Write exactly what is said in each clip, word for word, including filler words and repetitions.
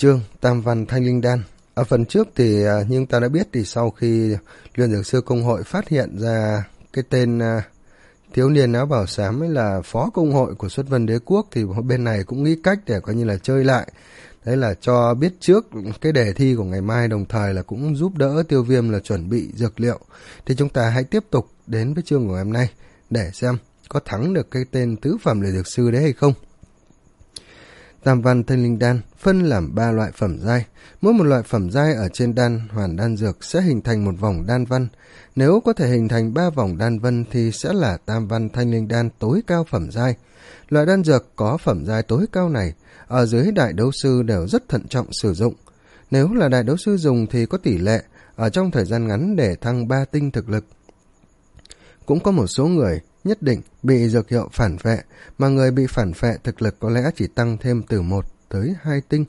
Chương Tam Văn Thanh Linh Đan. Ở phần trước thì nhưng ta đã biết thì sau khi Luyện Dược Sư Công hội phát hiện ra cái tên thiếu niên áo bào xám ấy là phó công hội của Xuất Vân Đế Quốc, thì bên này cũng nghĩ cách để coi như là chơi lại. Đấy là cho biết trước cái đề thi của ngày mai, đồng thời là cũng giúp đỡ Tiêu Viêm là chuẩn bị dược liệu. Thì chúng ta hãy tiếp tục đến với chương của ngày hôm nay để xem có thắng được cái tên tứ phẩm Luyện Dược Sư đấy hay không. Tam Văn Thanh Linh Đan phân làm ba loại phẩm giai. Mỗi một loại phẩm giai ở trên đan hoàn đan dược sẽ hình thành một vòng đan văn. Nếu có thể hình thành ba vòng đan văn thì sẽ là Tam Văn Thanh Linh Đan tối cao phẩm giai. Loại đan dược có phẩm giai tối cao này ở dưới đại đấu sư đều rất thận trọng sử dụng. Nếu là đại đấu sư dùng thì có tỷ lệ ở trong thời gian ngắn để thăng ba tinh thực lực. Cũng có một số người nhất định bị dược hiệu phản phệ, mà người bị phản phệ thực lực có lẽ chỉ tăng thêm từ một tới hai tinh.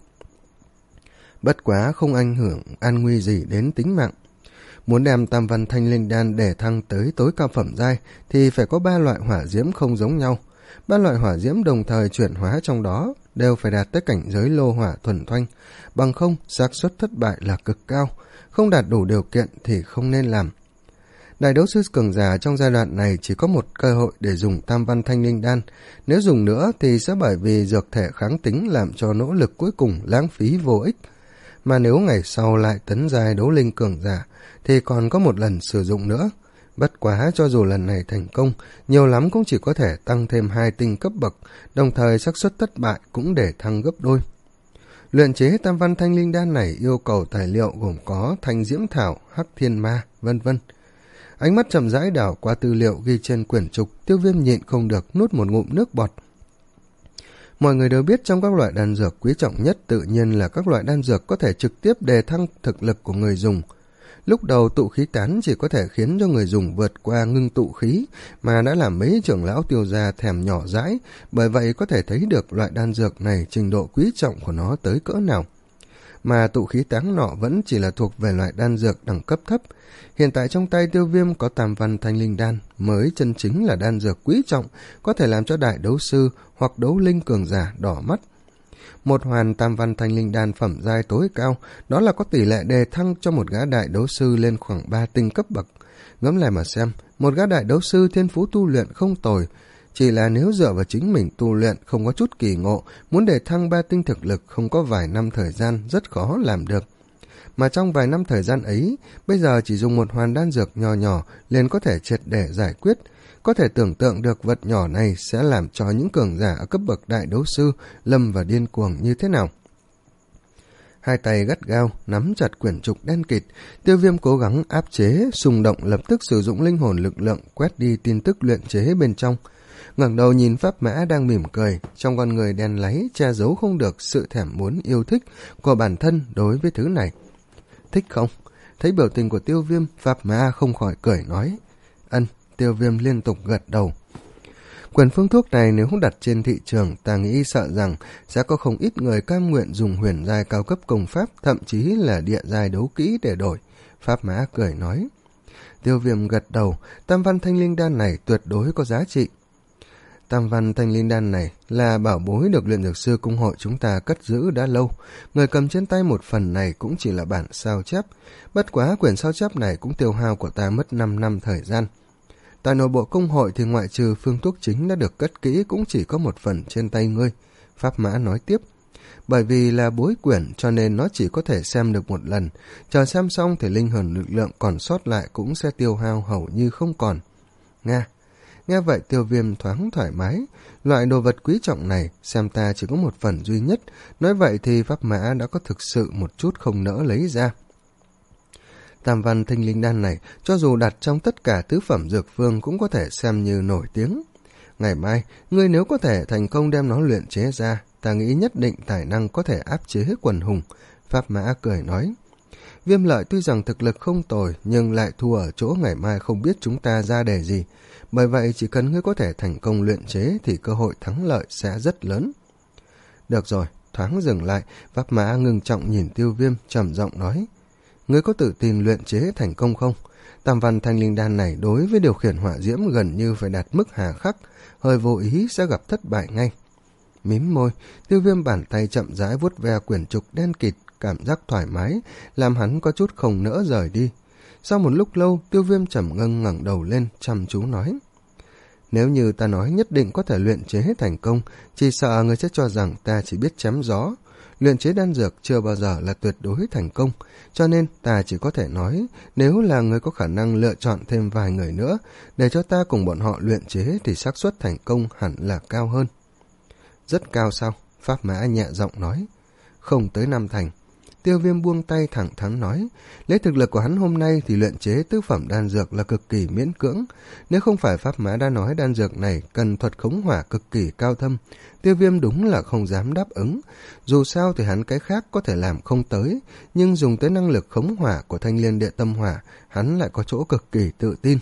Bất quá không ảnh hưởng an nguy gì đến tính mạng. Muốn đem Tam Văn Thanh Linh Đan để thăng tới tối cao phẩm giai thì phải có ba loại hỏa diễm không giống nhau. Ba loại hỏa diễm đồng thời chuyển hóa trong đó đều phải đạt tới cảnh giới lô hỏa thuần thoanh, bằng không xác suất thất bại là cực cao, không đạt đủ điều kiện thì không nên làm. Đại đấu sư cường giả trong giai đoạn này chỉ có một cơ hội để dùng Tam Văn Thanh Linh Đan. Nếu dùng nữa thì sẽ bởi vì dược thể kháng tính làm cho nỗ lực cuối cùng lãng phí vô ích. Mà nếu ngày sau lại tấn giai đấu linh cường giả thì còn có một lần sử dụng nữa. Bất quá cho dù lần này thành công, nhiều lắm cũng chỉ có thể tăng thêm hai tinh cấp bậc, đồng thời xác suất thất bại cũng để thăng gấp đôi. Luyện chế Tam Văn Thanh Linh Đan này yêu cầu tài liệu gồm có thanh diễm thảo, hắc thiên ma, vân vân. Ánh mắt chậm rãi đảo qua tư liệu ghi trên quyển trục, Tiêu Viêm nhịn không được nuốt một ngụm nước bọt. Mọi người đều biết trong các loại đan dược quý trọng nhất tự nhiên là các loại đan dược có thể trực tiếp đề thăng thực lực của người dùng. Lúc đầu tụ khí tán chỉ có thể khiến cho người dùng vượt qua ngưng tụ khí, mà đã làm mấy trưởng lão Tiêu gia thèm nhỏ dãi, bởi vậy có thể thấy được loại đan dược này trình độ quý trọng của nó tới cỡ nào. Mà tụ khí tán nọ vẫn chỉ là thuộc về loại đan dược đẳng cấp thấp. Hiện tại trong tay Tiêu Viêm có Tam Văn Thanh Linh Đan mới chân chính là đan dược quý trọng, có thể làm cho đại đấu sư hoặc đấu linh cường giả đỏ mắt. Một hoàn Tam Văn Thanh Linh Đan phẩm giai tối cao, đó là có tỷ lệ đề thăng cho một gã đại đấu sư lên khoảng ba tinh cấp bậc. Ngẫm lại mà xem, một gã đại đấu sư thiên phú tu luyện không tồi, chỉ là nếu dựa vào chính mình tu luyện không có chút kỳ ngộ, muốn đề thăng ba tinh thực lực không có vài năm thời gian rất khó làm được. Mà trong vài năm thời gian ấy, bây giờ chỉ dùng một hoàn đan dược nhỏ nhỏ liền có thể triệt để giải quyết. Có thể tưởng tượng được vật nhỏ này sẽ làm cho những cường giả ở cấp bậc đại đấu sư lâm và điên cuồng như thế nào. Hai tay gắt gao nắm chặt quyển trục đen kịt, Tiêu Viêm cố gắng áp chế xung động, lập tức sử dụng linh hồn lực lượng quét đi tin tức luyện chế bên trong. Ngẩng đầu nhìn Pháp Mã đang mỉm cười, trong con người đen láy che giấu không được sự thèm muốn yêu thích của bản thân đối với thứ này. Thích không? Thấy biểu tình của Tiêu Viêm, Pháp Mã không khỏi cười nói. Ân. Tiêu Viêm liên tục gật đầu. Quyển phương thuốc này nếu đặt trên thị trường, ta nghĩ sợ rằng sẽ có không ít người cam nguyện dùng huyền giai cao cấp công pháp, thậm chí là địa giai đấu kỹ để đổi. Pháp Mã cười nói. Tiêu Viêm gật đầu, Tam Văn Thanh Linh Đan này tuyệt đối có giá trị. Tam Văn Thanh Linh Đan này là bảo bối được Luyện Dược Sư Công hội chúng ta cất giữ đã lâu. Người cầm trên tay một phần này cũng chỉ là bản sao chép. Bất quá quyển sao chép này cũng tiêu hao của ta mất năm năm thời gian. Tại nội bộ công hội thì ngoại trừ phương thuốc chính đã được cất kỹ cũng chỉ có một phần trên tay ngươi. Pháp Mã nói tiếp. Bởi vì là bối quyển cho nên nó chỉ có thể xem được một lần. Chờ xem xong thì linh hồn lực lượng còn sót lại cũng sẽ tiêu hao hầu như không còn. Nga. Nghe vậy Tiêu Viêm thoáng thoải mái. Loại đồ vật quý trọng này xem ta chỉ có một phần duy nhất. Nói vậy thì Pháp Mã đã có thực sự một chút không nỡ lấy ra. Tam Văn Thanh Linh Đan này cho dù đặt trong tất cả tứ phẩm dược phương cũng có thể xem như nổi tiếng. Ngày mai, ngươi nếu có thể thành công đem nó luyện chế ra, ta nghĩ nhất định tài năng có thể áp chế quần hùng. Pháp Mã cười nói. Viêm Lợi tuy rằng thực lực không tồi nhưng lại thua ở chỗ ngày mai không biết chúng ta ra đề gì. Bởi vậy chỉ cần ngươi có thể thành công luyện chế thì cơ hội thắng lợi sẽ rất lớn. Được rồi, thoáng dừng lại, Pháp Mã ngưng trọng nhìn Tiêu Viêm trầm giọng nói. Ngươi có tự tin luyện chế thành công không? Tam Văn Thanh Linh Đan này đối với điều khiển hỏa diễm gần như phải đạt mức hà khắc, hơi vô ý sẽ gặp thất bại ngay. Mím môi, Tiêu Viêm bàn tay chậm rãi vuốt ve quyển trục đen kịt, cảm giác thoải mái, làm hắn có chút không nỡ rời đi. Sau một lúc lâu, Tiêu Viêm trầm ngâm ngẩng đầu lên, chăm chú nói. Nếu như ta nói nhất định có thể luyện chế thành công, chỉ sợ người sẽ cho rằng ta chỉ biết chém gió. Luyện chế đan dược chưa bao giờ là tuyệt đối thành công, cho nên ta chỉ có thể nói, nếu là người có khả năng lựa chọn thêm vài người nữa, để cho ta cùng bọn họ luyện chế thì xác suất thành công hẳn là cao hơn. Rất cao sao? Pháp Mã nhẹ giọng nói. Không tới năm thành. Tiêu Viêm buông tay thẳng thắn nói, lấy thực lực của hắn hôm nay thì luyện chế tứ phẩm đan dược là cực kỳ miễn cưỡng. Nếu không phải Pháp Mã đã nói đan dược này cần thuật khống hỏa cực kỳ cao thâm, Tiêu Viêm đúng là không dám đáp ứng. Dù sao thì hắn cái khác có thể làm không tới, nhưng dùng tới năng lực khống hỏa của Thanh Liên Địa Tâm Hỏa, hắn lại có chỗ cực kỳ tự tin.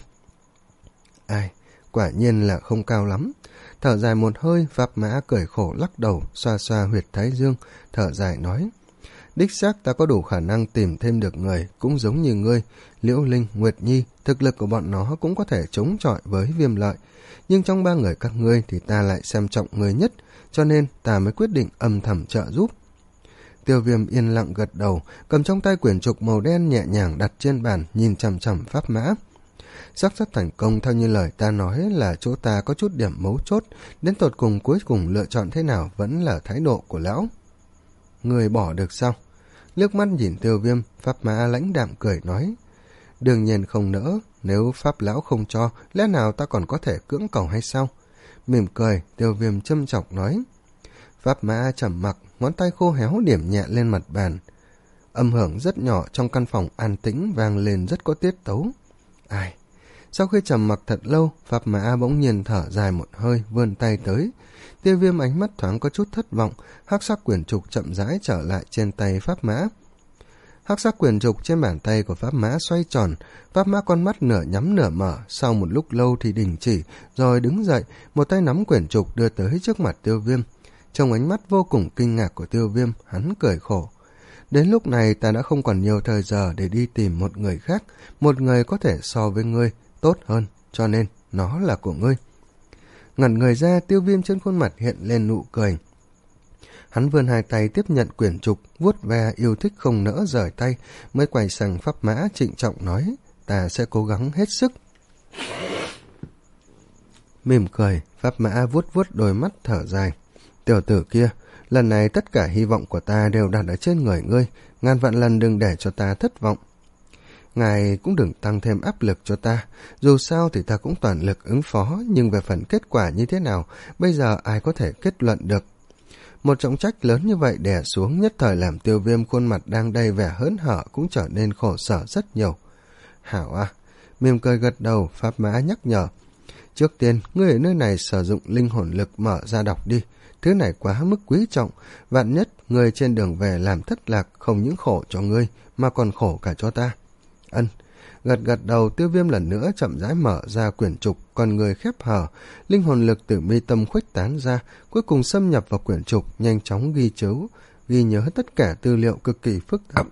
Ai, quả nhiên là không cao lắm. Thở dài một hơi, Pháp Mã cười khổ lắc đầu, xoa xoa huyệt thái dương, thở dài nói. Đích xác ta có đủ khả năng tìm thêm được người, cũng giống như ngươi, Liễu Linh, Nguyệt Nhi, thực lực của bọn nó cũng có thể chống chọi với Viêm Lợi. Nhưng trong ba người các ngươi thì ta lại xem trọng người nhất, cho nên ta mới quyết định âm thầm trợ giúp. Tiêu Viêm yên lặng gật đầu, cầm trong tay quyển trục màu đen nhẹ nhàng đặt trên bàn, nhìn chằm chằm Pháp Mã. Xác suất thành công theo như lời ta nói là chỗ ta có chút điểm mấu chốt, đến tột cùng cuối cùng lựa chọn thế nào vẫn là thái độ của lão. Người bỏ được sao? Liếc mắt nhìn Tiêu Viêm, Pháp Mã lãnh đạm cười nói. Đương nhiên không nỡ, nếu Pháp lão không cho, lẽ nào ta còn có thể cưỡng cầu hay sao? Mỉm cười, Tiêu Viêm châm chọc nói. Pháp Mã trầm mặc, ngón tay khô héo điểm nhẹ lên mặt bàn. Âm hưởng rất nhỏ trong căn phòng an tĩnh vang lên rất có tiết tấu. Ai? Sau khi trầm mặc thật lâu, Pháp Mã bỗng nhiên thở dài một hơi, vươn tay tới. Tiêu Viêm ánh mắt thoáng có chút thất vọng, hắc sắc quyển trục chậm rãi trở lại trên tay Pháp Mã. Hắc sắc quyển trục trên bàn tay của Pháp Mã xoay tròn, Pháp Mã con mắt nửa nhắm nửa mở, sau một lúc lâu thì đình chỉ, rồi đứng dậy, một tay nắm quyển trục đưa tới trước mặt Tiêu Viêm. Trong ánh mắt vô cùng kinh ngạc của Tiêu Viêm, hắn cười khổ. Đến lúc này ta đã không còn nhiều thời giờ để đi tìm một người khác, một người có thể so với ngươi tốt hơn, cho nên nó là của ngươi. Ngẩn người ra, Tiêu Viêm trên khuôn mặt hiện lên nụ cười. Hắn vươn hai tay tiếp nhận quyển trục, vuốt ve yêu thích không nỡ rời tay, mới quay sang Pháp Mã trịnh trọng nói, ta sẽ cố gắng hết sức. Mỉm cười, Pháp Mã vuốt vuốt đôi mắt thở dài. Tiểu tử kia, lần này tất cả hy vọng của ta đều đặt ở trên người ngươi, ngàn vạn lần đừng để cho ta thất vọng. Ngài cũng đừng tăng thêm áp lực cho ta, dù sao thì ta cũng toàn lực ứng phó, nhưng về phần kết quả như thế nào, bây giờ ai có thể kết luận được. Một trọng trách lớn như vậy đè xuống nhất thời làm Tiêu Viêm khuôn mặt đang đầy vẻ hớn hở cũng trở nên khổ sở rất nhiều. Hảo à, mỉm cười gật đầu, Pháp Mã nhắc nhở. Trước tiên, ngươi ở nơi này sử dụng linh hồn lực mở ra đọc đi. Thứ này quá mức quý trọng, vạn nhất ngươi trên đường về làm thất lạc không những khổ cho ngươi mà còn khổ cả cho ta. Ân, gật gật đầu, Tiêu Viêm lần nữa chậm rãi mở ra quyển trục, còn người khép hở, linh hồn lực từ mi tâm khuếch tán ra, cuối cùng xâm nhập vào quyển trục, nhanh chóng ghi chấu, ghi nhớ tất cả tư liệu cực kỳ phức tạp.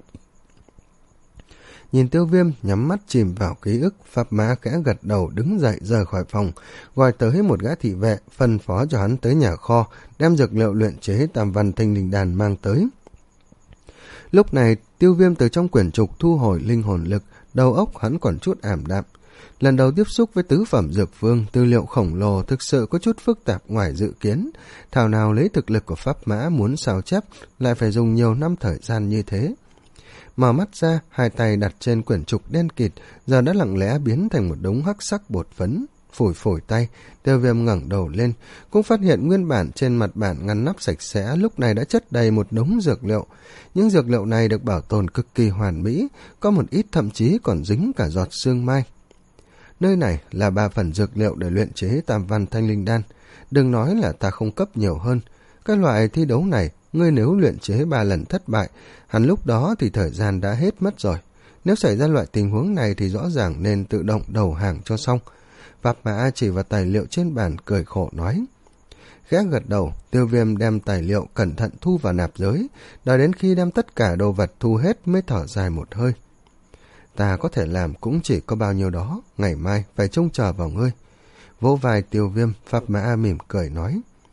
Nhìn Tiêu Viêm nhắm mắt chìm vào ký ức, Pháp Mã khẽ gật đầu đứng dậy rời khỏi phòng, gọi tới một gã thị vệ, phân phó cho hắn tới nhà kho, đem dược liệu luyện chế Tam Văn Thanh Linh Đan mang tới. Lúc này, Tiêu Viêm từ trong quyển trục thu hồi linh hồn lực, đầu óc hắn còn chút ảm đạm. Lần đầu tiếp xúc với tứ phẩm dược phương, tư liệu khổng lồ thực sự có chút phức tạp ngoài dự kiến. Thảo nào lấy thực lực của Pháp Mã muốn sao chép, lại phải dùng nhiều năm thời gian như thế. Mở mắt ra, hai tay đặt trên quyển trục đen kịt, giờ đã lặng lẽ biến thành một đống hắc sắc bột phấn. Phủi phủi tay, Tiêu Viêm ngẩng đầu lên, cũng phát hiện nguyên bản trên mặt bản ngăn nắp sạch sẽ lúc này đã chất đầy một đống dược liệu. Những dược liệu này được bảo tồn cực kỳ hoàn mỹ, có một ít thậm chí còn dính cả giọt sương mai. Nơi này là ba phần dược liệu để luyện chế Tam Văn Thanh Linh Đan. Đừng nói là ta không cấp nhiều hơn. Cái loại thi đấu này, ngươi nếu luyện chế ba lần thất bại, hẳn lúc đó thì thời gian đã hết mất rồi. Nếu xảy ra loại tình huống này thì rõ ràng nên tự động đầu hàng cho xong. Pháp Mã chỉ vào tài liệu trên bàn cười khổ nói. Khẽ gật đầu, Tiêu Viêm đem tài liệu cẩn thận thu vào nạp giới, đợi đến khi đem tất cả đồ vật thu hết mới thở dài một hơi. Ta có thể làm cũng chỉ có bao nhiêu đó, ngày mai phải trông chờ vào ngươi. Vỗ vai Tiêu Viêm, Pháp Mã mỉm cười nói.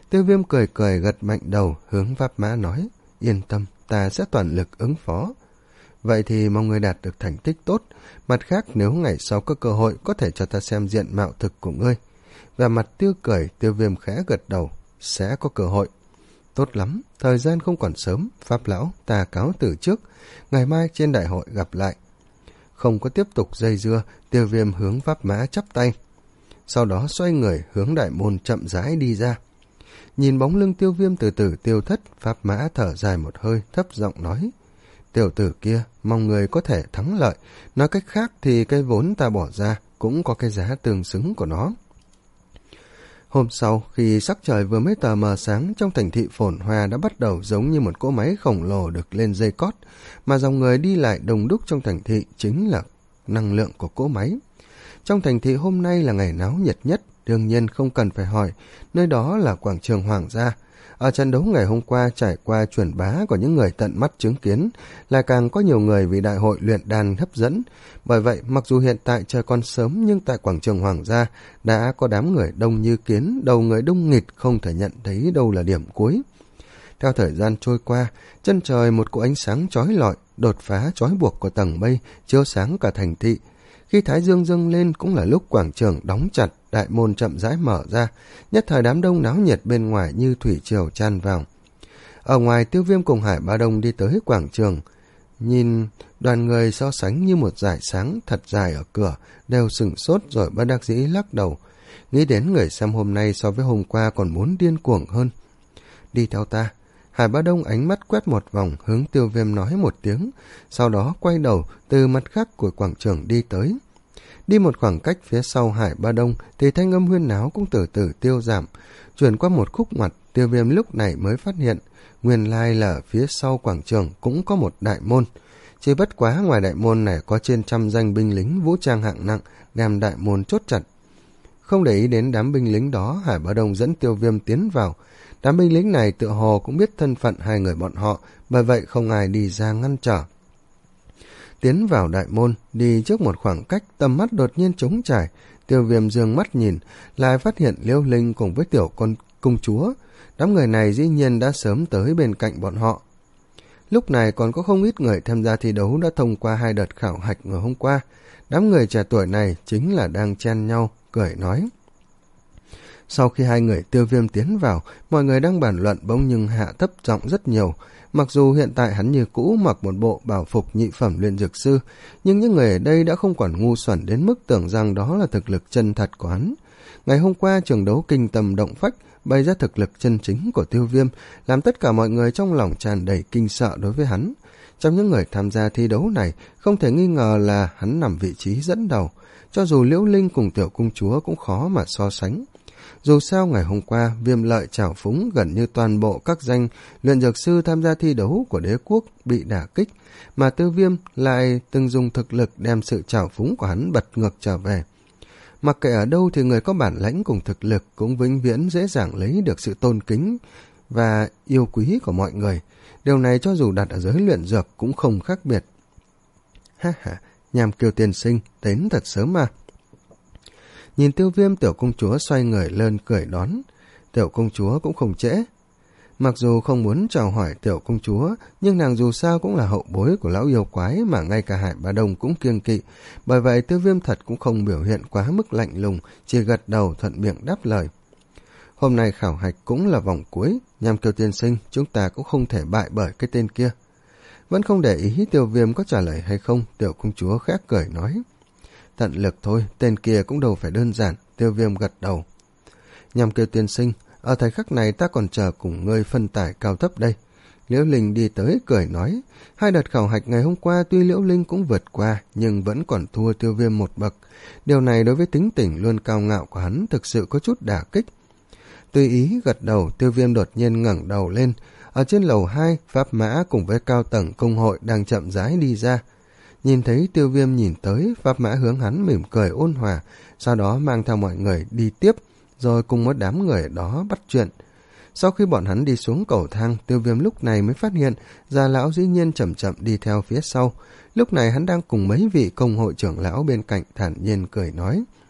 Tiêu Viêm cười cười gật mạnh đầu, hướng Pháp Mã nói, yên tâm, ta sẽ toàn lực ứng phó. Vậy thì mong ngươi đạt được thành tích tốt, mặt khác nếu ngày sau có cơ hội có thể cho ta xem diện mạo thực của ngươi. Và mặt Tiêu cười, Tiêu Viêm khẽ gật đầu, sẽ có cơ hội. Tốt lắm, thời gian không còn sớm, Pháp lão, ta cáo từ trước, ngày mai trên đại hội gặp lại. Không có tiếp tục dây dưa, Tiêu Viêm hướng Pháp Mã chắp tay. Sau đó xoay người hướng đại môn chậm rãi đi ra. Nhìn bóng lưng Tiêu Viêm từ từ tiêu thất, Pháp Mã thở dài một hơi, thấp giọng nói, tiểu tử kia, mong người có thể thắng lợi, nói cách khác thì cái vốn ta bỏ ra cũng có cái giá tương xứng của nó. Hôm sau, khi sắc trời vừa mới tờ mờ sáng, trong thành thị phồn hoa đã bắt đầu giống như một cỗ máy khổng lồ được lên dây cót, mà dòng người đi lại đông đúc trong thành thị chính là năng lượng của cỗ máy. Trong thành thị hôm nay là ngày náo nhiệt nhất, đương nhiên không cần phải hỏi, nơi đó là quảng trường Hoàng gia. Ở trận đấu ngày hôm qua trải qua truyền bá của những người tận mắt chứng kiến, lại càng có nhiều người vì đại hội luyện đan hấp dẫn. Bởi vậy, mặc dù hiện tại trời còn sớm nhưng tại quảng trường Hoàng gia đã có đám người đông như kiến, đầu người đông nghịt không thể nhận thấy đâu là điểm cuối. Theo thời gian trôi qua, chân trời một cỗ ánh sáng chói lọi, đột phá trói buộc của tầng mây, chiếu sáng cả thành thị. Khi thái dương dâng lên cũng là lúc quảng trường đóng chặt, đại môn chậm rãi mở ra, nhất thời đám đông náo nhiệt bên ngoài như thủy triều tràn vào. Ở ngoài, Tiêu Viêm cùng Hải Bá Đông đi tới quảng trường, nhìn đoàn người so sánh như một dải sáng thật dài ở cửa, đều sửng sốt rồi bất đắc dĩ lắc đầu, nghĩ đến người xem hôm nay so với hôm qua còn muốn điên cuồng hơn. Đi theo ta. Hải Bá Đông ánh mắt quét một vòng hướng Tiêu Viêm nói một tiếng, sau đó quay đầu từ mặt khác của quảng trường đi tới. Đi một khoảng cách phía sau Hải Bá Đông thì thanh âm huyên náo cũng từ từ tiêu giảm. Chuyển qua một khúc ngoặt, Tiêu Viêm lúc này mới phát hiện, nguyên lai là ở phía sau quảng trường cũng có một đại môn. Chỉ bất quá ngoài đại môn này có trên trăm danh binh lính vũ trang hạng nặng đem đại môn chốt chặt. Không để ý đến đám binh lính đó, Hải Bá Đông dẫn Tiêu Viêm tiến vào. Đám binh lính này tựa hồ cũng biết thân phận hai người bọn họ, bởi vậy không ai đi ra ngăn trở. Tiến vào đại môn, đi trước một khoảng cách, tầm mắt đột nhiên trống trải. Tiêu Viêm dương mắt nhìn, lại phát hiện Liễu Linh cùng với tiểu con công chúa. Đám người này dĩ nhiên đã sớm tới bên cạnh bọn họ. Lúc này còn có không ít người tham gia thi đấu đã thông qua hai đợt khảo hạch ngày hôm qua. Đám người trẻ tuổi này chính là đang chen nhau, cười nói. Sau khi hai người Tiêu Viêm tiến vào, mọi người đang bàn luận bỗng nhưng hạ thấp giọng rất nhiều. Mặc dù hiện tại hắn như cũ mặc một bộ bảo phục nhị phẩm luyện dược sư, nhưng những người ở đây đã không còn ngu xuẩn đến mức tưởng rằng đó là thực lực chân thật của hắn. Ngày hôm qua trường đấu kinh tâm động phách bày ra thực lực chân chính của Tiêu Viêm, làm tất cả mọi người trong lòng tràn đầy kinh sợ đối với hắn. Trong những người tham gia thi đấu này, không thể nghi ngờ là hắn nằm vị trí dẫn đầu, cho dù Liễu Linh cùng tiểu công chúa cũng khó mà so sánh. Dù sao ngày hôm qua, Viêm Lợi trảo phúng gần như toàn bộ các danh luyện dược sư tham gia thi đấu của đế quốc bị đả kích, mà Tiêu Viêm lại từng dùng thực lực đem sự trảo phúng của hắn bật ngược trở về. Mặc kệ ở đâu thì người có bản lãnh cùng thực lực cũng vĩnh viễn dễ dàng lấy được sự tôn kính và yêu quý của mọi người. Điều này cho dù đặt ở giới luyện dược cũng không khác biệt. Ha ha, Nham Kiều tiên sinh, đến thật sớm mà. Nhìn Tiêu Viêm, tiểu công chúa xoay người lên cười đón. Tiểu công chúa cũng không trễ. Mặc dù không muốn chào hỏi tiểu công chúa, nhưng nàng dù sao cũng là hậu bối của lão yêu quái mà ngay cả Hải Bá Đông cũng kiêng kỵ. Bởi vậy Tiêu Viêm thật cũng không biểu hiện quá mức lạnh lùng, chỉ gật đầu thuận miệng đáp lời. Hôm nay khảo hạch cũng là vòng cuối, Nham Kiều tiên sinh, chúng ta cũng không thể bại bởi cái tên kia. Vẫn không để ý Tiêu Viêm có trả lời hay không, tiểu công chúa khẽ cười nói. Tận lực thôi, tên kia cũng đâu phải đơn giản, Tiêu Viêm gật đầu. Nhằm Kiều tiên sinh, ở thời khắc này ta còn chờ cùng ngươi phân tải cao thấp đây. Liễu Linh đi tới cười nói, hai đợt khảo hạch ngày hôm qua tuy Liễu Linh cũng vượt qua, nhưng vẫn còn thua Tiêu Viêm một bậc. Điều này đối với tính tình luôn cao ngạo của hắn thực sự có chút đả kích. Tùy ý gật đầu, Tiêu Viêm đột nhiên ngẩng đầu lên. Ở trên lầu hai, Pháp Mã cùng với cao tầng công hội đang chậm rãi đi ra. Nhìn thấy Tiêu Viêm nhìn tới, Pháp Mã hướng hắn mỉm cười ôn hòa, sau đó mang theo mọi người đi tiếp, rồi cùng một đám người đó bắt chuyện. Sau khi bọn hắn đi xuống cầu thang, Tiêu Viêm lúc này mới phát hiện già lão dĩ nhiên chậm chậm đi theo phía sau. Lúc này hắn đang cùng mấy vị công hội trưởng lão bên cạnh thản nhiên cười nói.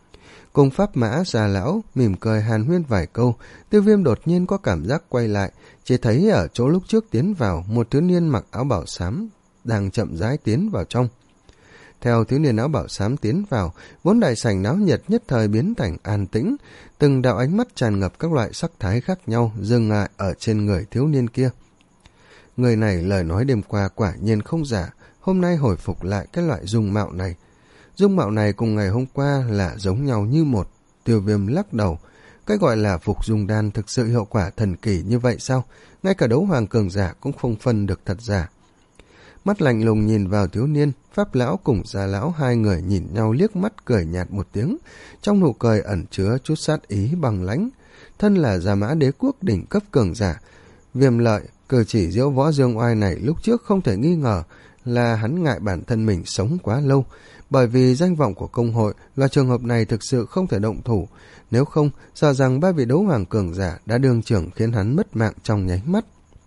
Cùng Pháp Mã già lão mỉm cười hàn huyên vài câu, Tiêu Viêm đột nhiên có cảm giác quay lại, chỉ thấy ở chỗ lúc trước tiến vào, một thiếu niên mặc áo bảo xám đang chậm rãi tiến vào trong. Theo thiếu niên áo bảo xám tiến vào, vốn đại sảnh náo nhiệt nhất thời biến thành an tĩnh, từng đạo ánh mắt tràn ngập các loại sắc thái khác nhau dừng lại ở trên người thiếu niên kia. Người này lời nói đêm qua quả nhiên không giả, hôm nay hồi phục lại cái loại dung mạo này. Dung mạo này cùng ngày hôm qua là giống nhau như một. Tiêu Viêm lắc đầu, cái gọi là phục dung đan thực sự hiệu quả thần kỳ như vậy sao? Ngay cả đấu hoàng cường giả cũng không phân được thật giả. Mắt lạnh lùng nhìn vào thiếu niên, Pháp lão cùng Già lão hai người nhìn nhau liếc mắt cười nhạt một tiếng, trong nụ cười ẩn chứa chút sát ý bằng lãnh. Thân là Gia Mã Đế quốc đỉnh cấp cường giả, Viêm Lợi, cử chỉ diễu võ dương oai này lúc trước không thể nghi ngờ là hắn ngại bản thân mình sống quá lâu, bởi vì danh vọng của công hội và trường hợp này thực sự không thể động thủ, nếu không sợ rằng ba vị đấu hoàng cường giả đã đương trưởng khiến hắn mất mạng trong nháy mắt.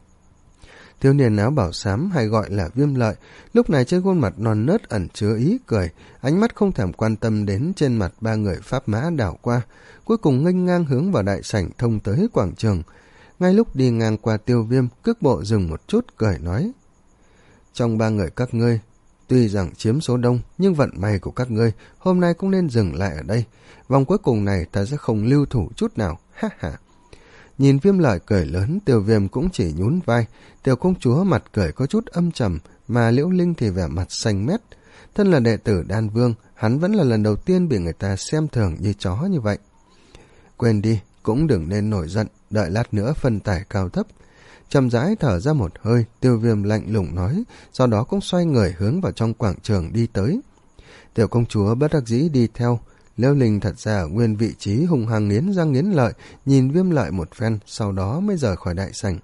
Thiếu niên áo bảo xám hay gọi là Viêm Lợi, lúc này trên khuôn mặt non nớt ẩn chứa ý cười, ánh mắt không thèm quan tâm đến trên mặt ba người Pháp Mã đảo qua, cuối cùng nghênh ngang hướng vào đại sảnh thông tới quảng trường. Ngay lúc đi ngang qua Tiêu Viêm, cước bộ dừng một chút cười nói: trong ba người các ngươi, tuy rằng chiếm số đông, nhưng vận may của các ngươi hôm nay cũng nên dừng lại ở đây. Vòng cuối cùng này ta sẽ không lưu thủ chút nào, ha ha. Nhìn Viêm Lợi cười lớn, Tiêu Viêm cũng chỉ nhún vai. Tiểu công chúa mặt cười có chút âm trầm, mà Liễu Linh thì vẻ mặt xanh mét. Thân là đệ tử Đan Vương, hắn vẫn là lần đầu tiên bị người ta xem thường như chó như vậy. Quên đi, cũng đừng nên nổi giận, đợi lát nữa phân tải cao thấp. Chậm rãi thở ra một hơi, Tiêu Viêm lạnh lùng nói, sau đó cũng xoay người hướng vào trong quảng trường đi tới. Tiểu công chúa bất đắc dĩ đi theo. Liễu Linh thật ra ở nguyên vị trí hùng hăng nghiến răng nghiến lợi, nhìn Viêm Lợi một phen, sau đó mới rời khỏi đại sảnh.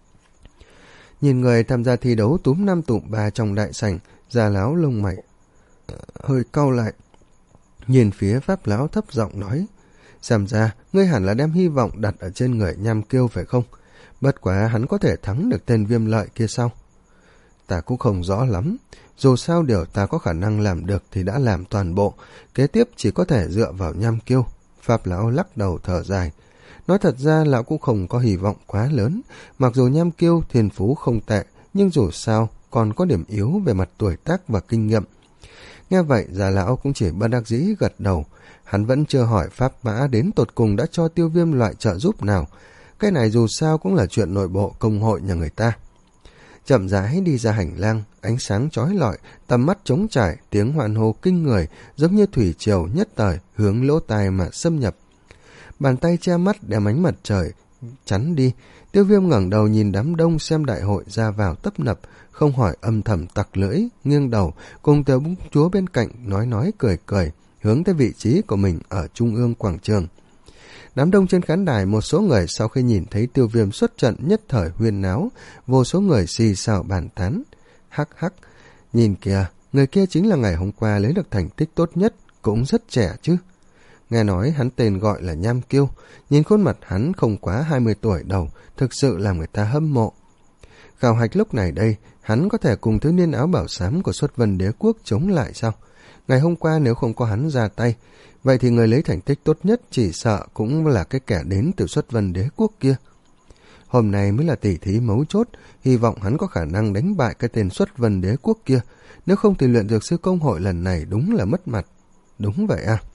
Nhìn người tham gia thi đấu túm năm tụm ba trong đại sảnh, Già lão lông mày hơi cau lại, nhìn phía Pháp lão thấp giọng nói: xem ra ngươi hẳn là đem hy vọng đặt ở trên người Nham Kiêu phải không? Bất quá hắn có thể thắng được tên Viêm Lợi kia sao? Ta cũng không rõ lắm, dù sao điều ta có khả năng làm được thì đã làm toàn bộ, kế tiếp chỉ có thể dựa vào Nham Kiêu. Pháp lão lắc đầu thở dài. Nói thật ra lão cũng không có hy vọng quá lớn, mặc dù Nham Kiêu thiên phú không tệ, nhưng dù sao còn có điểm yếu về mặt tuổi tác và kinh nghiệm. Nghe vậy, Già lão cũng chỉ bất đắc dĩ gật đầu. Hắn vẫn chưa hỏi Pháp Mã đến tột cùng đã cho Tiêu Viêm loại trợ giúp nào. Cái này dù sao cũng là chuyện nội bộ công hội nhà người ta. Chậm rãi đi ra hành lang, ánh sáng chói lọi, tầm mắt trống trải, tiếng hoan hô kinh người, giống như thủy triều nhất thời hướng lỗ tai mà xâm nhập. Bàn tay che mắt đem ánh mặt trời chắn đi. Tiêu Viêm ngẩng đầu nhìn đám đông xem đại hội ra vào tấp nập, không hỏi âm thầm tặc lưỡi, nghiêng đầu cùng tiểu công chúa bên cạnh nói nói cười cười, hướng tới vị trí của mình ở trung ương quảng trường. Đám đông trên khán đài, một số người sau khi nhìn thấy Tiêu Viêm xuất trận nhất thời huyên náo, vô số người xì xào bàn tán. Hắc hắc, nhìn kìa, người kia chính là ngày hôm qua lấy được thành tích tốt nhất, cũng rất trẻ chứ. Nghe nói hắn tên gọi là Nham Kiêu, nhìn khuôn mặt hắn không quá hai mươi tuổi đầu, thực sự làm người ta hâm mộ. Khảo hạch lúc này đây, hắn có thể cùng thiếu niên áo bảo xám của Xuất Vân Đế quốc chống lại sao? Ngày hôm qua nếu không có hắn ra tay, vậy thì người lấy thành tích tốt nhất chỉ sợ cũng là cái kẻ đến từ Xuất Vân Đế quốc kia. Hôm nay mới là tỷ thí mấu chốt, hy vọng hắn có khả năng đánh bại cái tên Xuất Vân Đế quốc kia, nếu không thì luyện dược sư công hội lần này đúng là mất mặt. Đúng vậy à.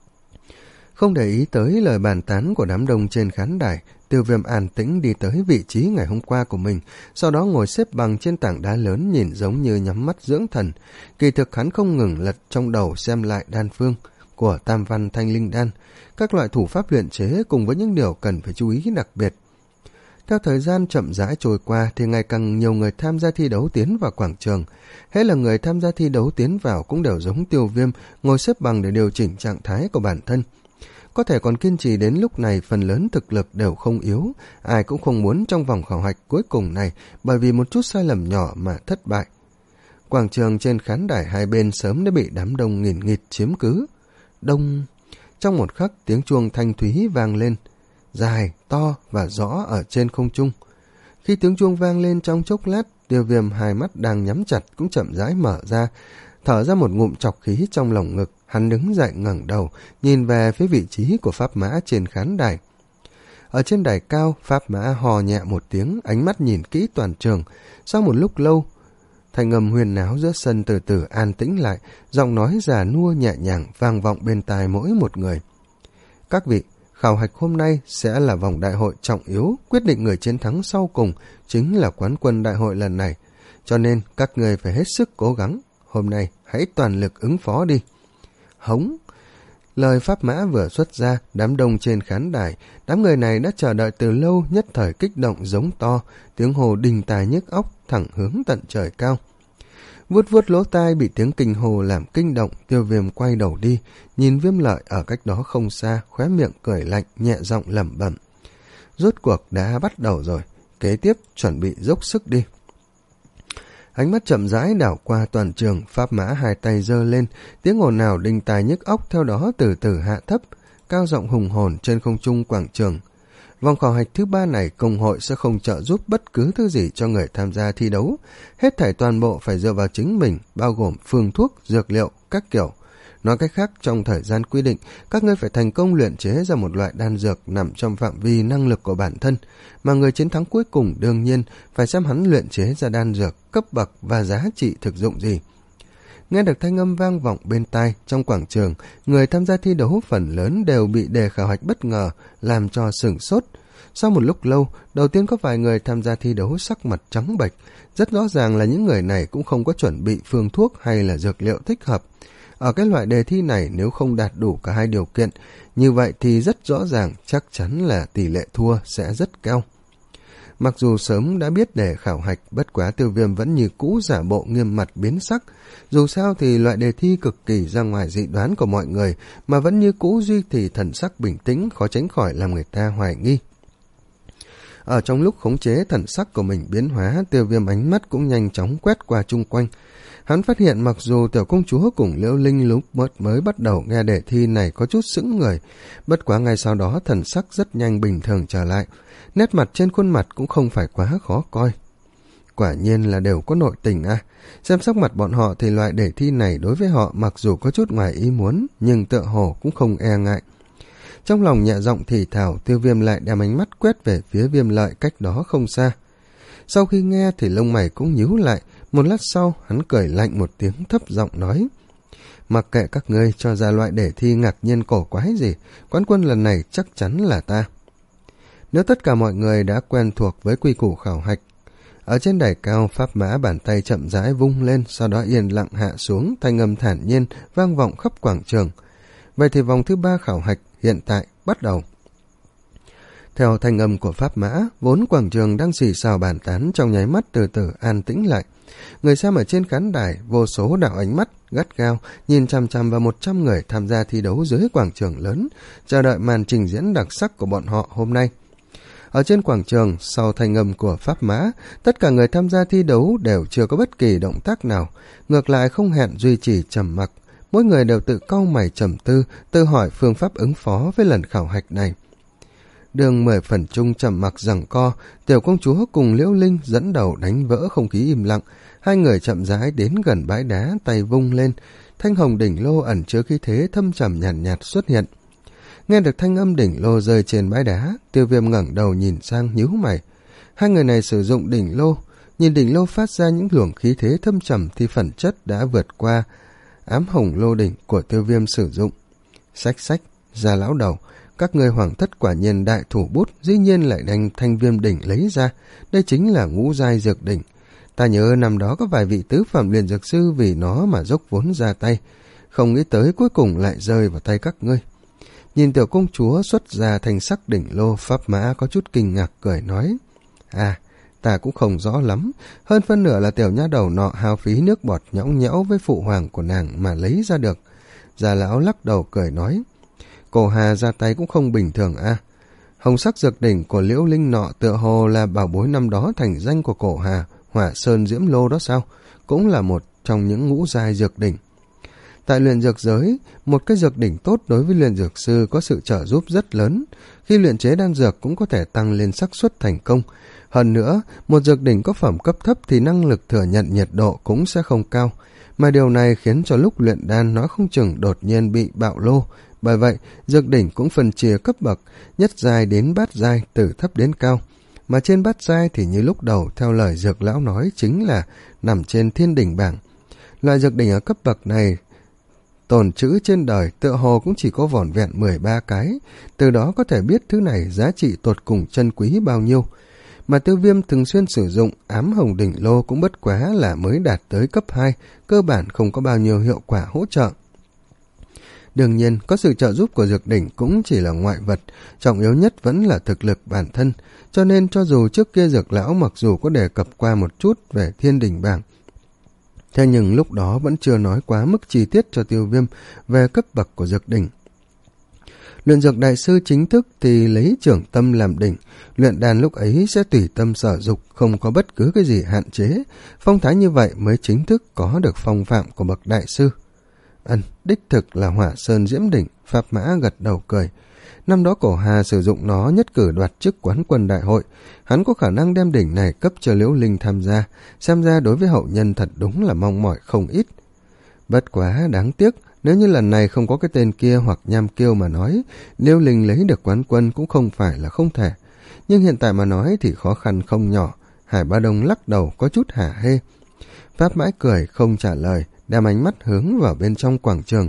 Không để ý tới lời bàn tán của đám đông trên khán đài, Tiêu Viêm an tĩnh đi tới vị trí ngày hôm qua của mình, sau đó ngồi xếp bằng trên tảng đá lớn nhìn giống như nhắm mắt dưỡng thần. Kỳ thực hắn không ngừng lật trong đầu xem lại đan phương của Tam Văn Thanh Linh Đan, các loại thủ pháp luyện chế cùng với những điều cần phải chú ý đặc biệt. Theo thời gian chậm rãi trôi qua thì ngày càng nhiều người tham gia thi đấu tiến vào quảng trường. Hễ là người tham gia thi đấu tiến vào cũng đều giống Tiêu Viêm, ngồi xếp bằng để điều chỉnh trạng thái của bản thân. Có thể còn kiên trì đến lúc này, phần lớn thực lực đều không yếu, ai cũng không muốn trong vòng khảo hạch cuối cùng này bởi vì một chút sai lầm nhỏ mà thất bại. Quảng trường trên khán đài hai bên sớm đã bị đám đông nghìn nghịt chiếm cứ. Đông... Trong một khắc, tiếng chuông thanh thúy vang lên, dài, to và rõ ở trên không trung. Khi tiếng chuông vang lên trong chốc lát, Tiêu Viêm hai mắt đang nhắm chặt cũng chậm rãi mở ra, thở ra một ngụm trọc khí trong lồng ngực. hắn đứng dậy ngẩng đầu, nhìn về phía vị trí của pháp mã trên khán đài. Ở trên đài cao, pháp mã hò nhẹ một tiếng, ánh mắt nhìn kỹ toàn trường. Sau một lúc lâu, thanh âm huyền náo giữa sân từ từ an tĩnh lại, giọng nói già nua nhẹ nhàng vang vọng bên tai mỗi một người. Các vị, khảo hạch hôm nay sẽ là vòng đại hội trọng yếu, quyết định người chiến thắng sau cùng chính là quán quân đại hội lần này. Cho nên các người phải hết sức cố gắng. Hôm nay hãy toàn lực ứng phó đi. Hống! Lời pháp mã vừa xuất ra, đám đông trên khán đài, đám người này đã chờ đợi từ lâu, nhất thời kích động giống to, tiếng hồ đình tài nhức óc thẳng hướng tận trời cao. Vuốt vuốt lỗ tai bị tiếng kinh hồ làm kinh động, Tiêu Viêm quay đầu đi, nhìn Viêm Lợi ở cách đó không xa, khóe miệng cười lạnh, nhẹ giọng lẩm bẩm. Rốt cuộc đã bắt đầu rồi, kế tiếp chuẩn bị dốc sức đi. Ánh mắt chậm rãi đảo qua toàn trường, pháp mã hai tay giơ lên, tiếng ồn ào đinh tai nhức óc theo đó từ từ hạ thấp, cao giọng hùng hồn trên không trung quảng trường. Vòng khảo hạch thứ ba này, công hội sẽ không trợ giúp bất cứ thứ gì cho người tham gia thi đấu, hết thảy toàn bộ phải dựa vào chính mình, bao gồm phương thuốc, dược liệu, các kiểu. Nói cách khác, trong thời gian quy định, các ngươi phải thành công luyện chế ra một loại đan dược nằm trong phạm vi năng lực của bản thân, mà người chiến thắng cuối cùng đương nhiên phải xem hắn luyện chế ra đan dược, cấp bậc và giá trị thực dụng gì. Nghe được thanh âm vang vọng bên tai, trong quảng trường, người tham gia thi đấu phần lớn đều bị đề khảo hạch bất ngờ, làm cho sửng sốt. Sau một lúc lâu, đầu tiên có vài người tham gia thi đấu sắc mặt trắng bệch, rất rõ ràng là những người này cũng không có chuẩn bị phương thuốc hay là dược liệu thích hợp. Ở cái loại đề thi này nếu không đạt đủ cả hai điều kiện, như vậy thì rất rõ ràng chắc chắn là tỷ lệ thua sẽ rất cao. Mặc dù sớm đã biết đề khảo hạch, bất quá Tiêu Viêm vẫn như cũ giả bộ nghiêm mặt biến sắc. Dù sao thì loại đề thi cực kỳ ra ngoài dự đoán của mọi người, mà vẫn như cũ duy trì thần sắc bình tĩnh, khó tránh khỏi làm người ta hoài nghi. Ở trong lúc khống chế thần sắc của mình biến hóa, Tiêu Viêm ánh mắt cũng nhanh chóng quét qua chung quanh. Hắn phát hiện mặc dù tiểu công chúa cùng Liễu Linh lúc mới bắt đầu nghe đề thi này có chút sững người, bất quá ngay sau đó thần sắc rất nhanh bình thường trở lại, nét mặt trên khuôn mặt cũng không phải quá khó coi. Quả nhiên là đều có nội tình à, xem sắc mặt bọn họ thì loại đề thi này đối với họ mặc dù có chút ngoài ý muốn, nhưng tựa hồ cũng không e ngại. Trong lòng nhẹ giọng thì thào, Tiêu Viêm lại đem ánh mắt quét về phía Viêm Lợi cách đó không xa. Sau khi nghe thì lông mày cũng nhíu lại, một lát sau hắn cười lạnh một tiếng thấp giọng nói: Mặc kệ các ngươi cho ra loại đề thi ngạc nhiên cổ quái gì, quán quân lần này chắc chắn là ta. Nếu tất cả mọi người đã quen thuộc với quy củ khảo hạch, ở trên đài cao pháp mã bàn tay chậm rãi vung lên, sau đó yên lặng hạ xuống, thanh âm thản nhiên vang vọng khắp quảng trường. Vậy thì vòng thứ ba khảo hạch hiện tại bắt đầu. Theo thanh âm của pháp mã, vốn quảng trường đang xì xào bàn tán trong nháy mắt từ từ an tĩnh lại. Người xem ở trên khán đài, vô số đạo ánh mắt gắt gao nhìn chằm chằm vào một trăm người tham gia thi đấu dưới quảng trường lớn, chờ đợi màn trình diễn đặc sắc của bọn họ hôm nay. Ở trên quảng trường, sau thanh âm của pháp mã, tất cả người tham gia thi đấu đều chưa có bất kỳ động tác nào, ngược lại không hẹn duy trì trầm mặc. Mỗi người đều tự cau mày trầm tư, tự hỏi phương pháp ứng phó với lần khảo hạch này. Đường mười phần chung trầm mặc giằng co, tiểu công chúa cùng Liễu Linh dẫn đầu đánh vỡ không khí im lặng. Hai người chậm rãi đến gần bãi đá, tay vung lên, thanh hồng đỉnh lô ẩn chứa khí thế thâm trầm nhàn nhạt, nhạt xuất hiện. Nghe được thanh âm đỉnh lô rơi trên bãi đá, Tiêu Viêm ngẩng đầu nhìn sang nhíu mày. Hai người này sử dụng đỉnh lô, nhìn đỉnh lô phát ra những luồng khí thế thâm trầm thì phẩm chất đã vượt qua ám hồng lô đỉnh của Tiêu Viêm sử dụng. Xách xách, ra lão đầu, các ngươi hoàng thất quả nhiên đại thủ bút, dĩ nhiên lại đánh thanh viêm đỉnh lấy ra, đây chính là ngũ giai dược đỉnh. Ta nhớ năm đó có vài vị tứ phẩm liền dược sư vì nó mà dốc vốn ra tay, không nghĩ tới cuối cùng lại rơi vào tay các ngươi. Nhìn tiểu công chúa xuất ra thành sắc đỉnh lô, pháp mã có chút kinh ngạc cười nói: À, ta cũng không rõ lắm, hơn phân nửa là tiểu nha đầu nọ hao phí nước bọt nhõng nhẽo với phụ hoàng của nàng mà lấy ra được. Già lão lắc đầu cười nói: Cổ Hà ra tay cũng không bình thường a. À. Hồng sắc dược đỉnh của Liễu Linh nọ tựa hồ là bảo bối năm đó thành danh của Cổ Hà, Hỏa Sơn Diễm Lô đó sao, cũng là một trong những ngũ giai dược đỉnh. Tại luyện dược giới, một cái dược đỉnh tốt đối với luyện dược sư có sự trợ giúp rất lớn. Khi luyện chế đan dược cũng có thể tăng lên xác suất thành công. Hơn nữa, một dược đỉnh có phẩm cấp thấp thì năng lực thừa nhận nhiệt độ cũng sẽ không cao, mà điều này khiến cho lúc luyện đan nó không chừng đột nhiên bị bạo lô. Bởi vậy, dược đỉnh cũng phân chia cấp bậc, nhất giai đến bát giai, từ thấp đến cao. Mà trên bát giai thì như lúc đầu theo lời dược lão nói chính là nằm trên thiên đỉnh bảng. Loại dược đỉnh ở cấp bậc này tồn trữ trên đời tựa hồ cũng chỉ có vỏn vẹn mười ba cái, từ đó có thể biết thứ này giá trị tột cùng chân quý bao nhiêu. Mà Tiêu Viêm thường xuyên sử dụng ám hồng đỉnh lô cũng bất quá là mới đạt tới cấp hai, cơ bản không có bao nhiêu hiệu quả hỗ trợ. Đương nhiên, có sự trợ giúp của dược đỉnh cũng chỉ là ngoại vật, trọng yếu nhất vẫn là thực lực bản thân, cho nên cho dù trước kia dược lão mặc dù có đề cập qua một chút về thiên đỉnh bảng, thế nhưng lúc đó vẫn chưa nói quá mức chi tiết cho Tiêu Viêm về cấp bậc của dược đỉnh. Luyện dược đại sư chính thức thì lấy trưởng tâm làm đỉnh, luyện đan lúc ấy sẽ tùy tâm sở dục, không có bất cứ cái gì hạn chế, phong thái như vậy mới chính thức có được phong phạm của bậc đại sư. Ân, đích thực là Hỏa Sơn Diễm Đỉnh, Pháp Mã gật đầu cười. Năm đó Cổ Hà sử dụng nó nhất cử đoạt chức quán quân đại hội, hắn có khả năng đem đỉnh này cấp cho Liễu Linh tham gia, xem ra đối với hậu nhân thật đúng là mong mỏi không ít. Bất quá đáng tiếc, nếu như lần này không có cái tên kia hoặc Nham Kiêu mà nói, Liễu Linh lấy được quán quân cũng không phải là không thể. Nhưng hiện tại mà nói thì khó khăn không nhỏ. Hải Ba Đông lắc đầu có chút hả hê. Pháp Mãi cười không trả lời, đem ánh mắt hướng vào bên trong quảng trường.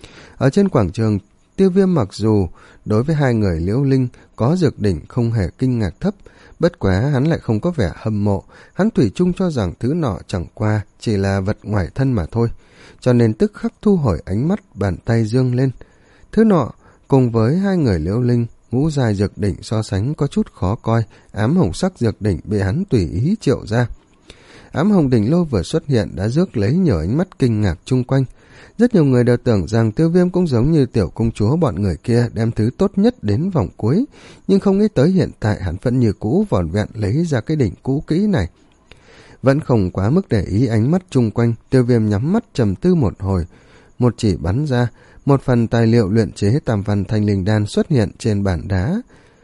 Ở trên quảng trường, Tiêu Viêm mặc dù đối với hai người Liễu Linh có dược đỉnh không hề kinh ngạc thấp, bất quá hắn lại không có vẻ hâm mộ, hắn thủy chung cho rằng thứ nọ chẳng qua chỉ là vật ngoài thân mà thôi, cho nên tức khắc thu hồi ánh mắt, bàn tay dương lên. Thứ nọ cùng với hai người Liễu Linh ngũ giai dược đỉnh so sánh có chút khó coi, ám hồng sắc dược đỉnh bị hắn tùy ý triệu ra. Ám hồng đỉnh lô vừa xuất hiện đã rước lấy nhiều ánh mắt kinh ngạc chung quanh. Rất nhiều người đều tưởng rằng Tiêu Viêm cũng giống như tiểu công chúa bọn người kia đem thứ tốt nhất đến vòng cuối, nhưng không nghĩ tới hiện tại hắn vẫn như cũ vỏn vẹn lấy ra cái đỉnh cũ kỹ này. Vẫn không quá mức để ý ánh mắt chung quanh, Tiêu Viêm nhắm mắt trầm tư một hồi, một chỉ bắn ra, một phần tài liệu luyện chế tam văn thanh linh đan xuất hiện trên bản đá.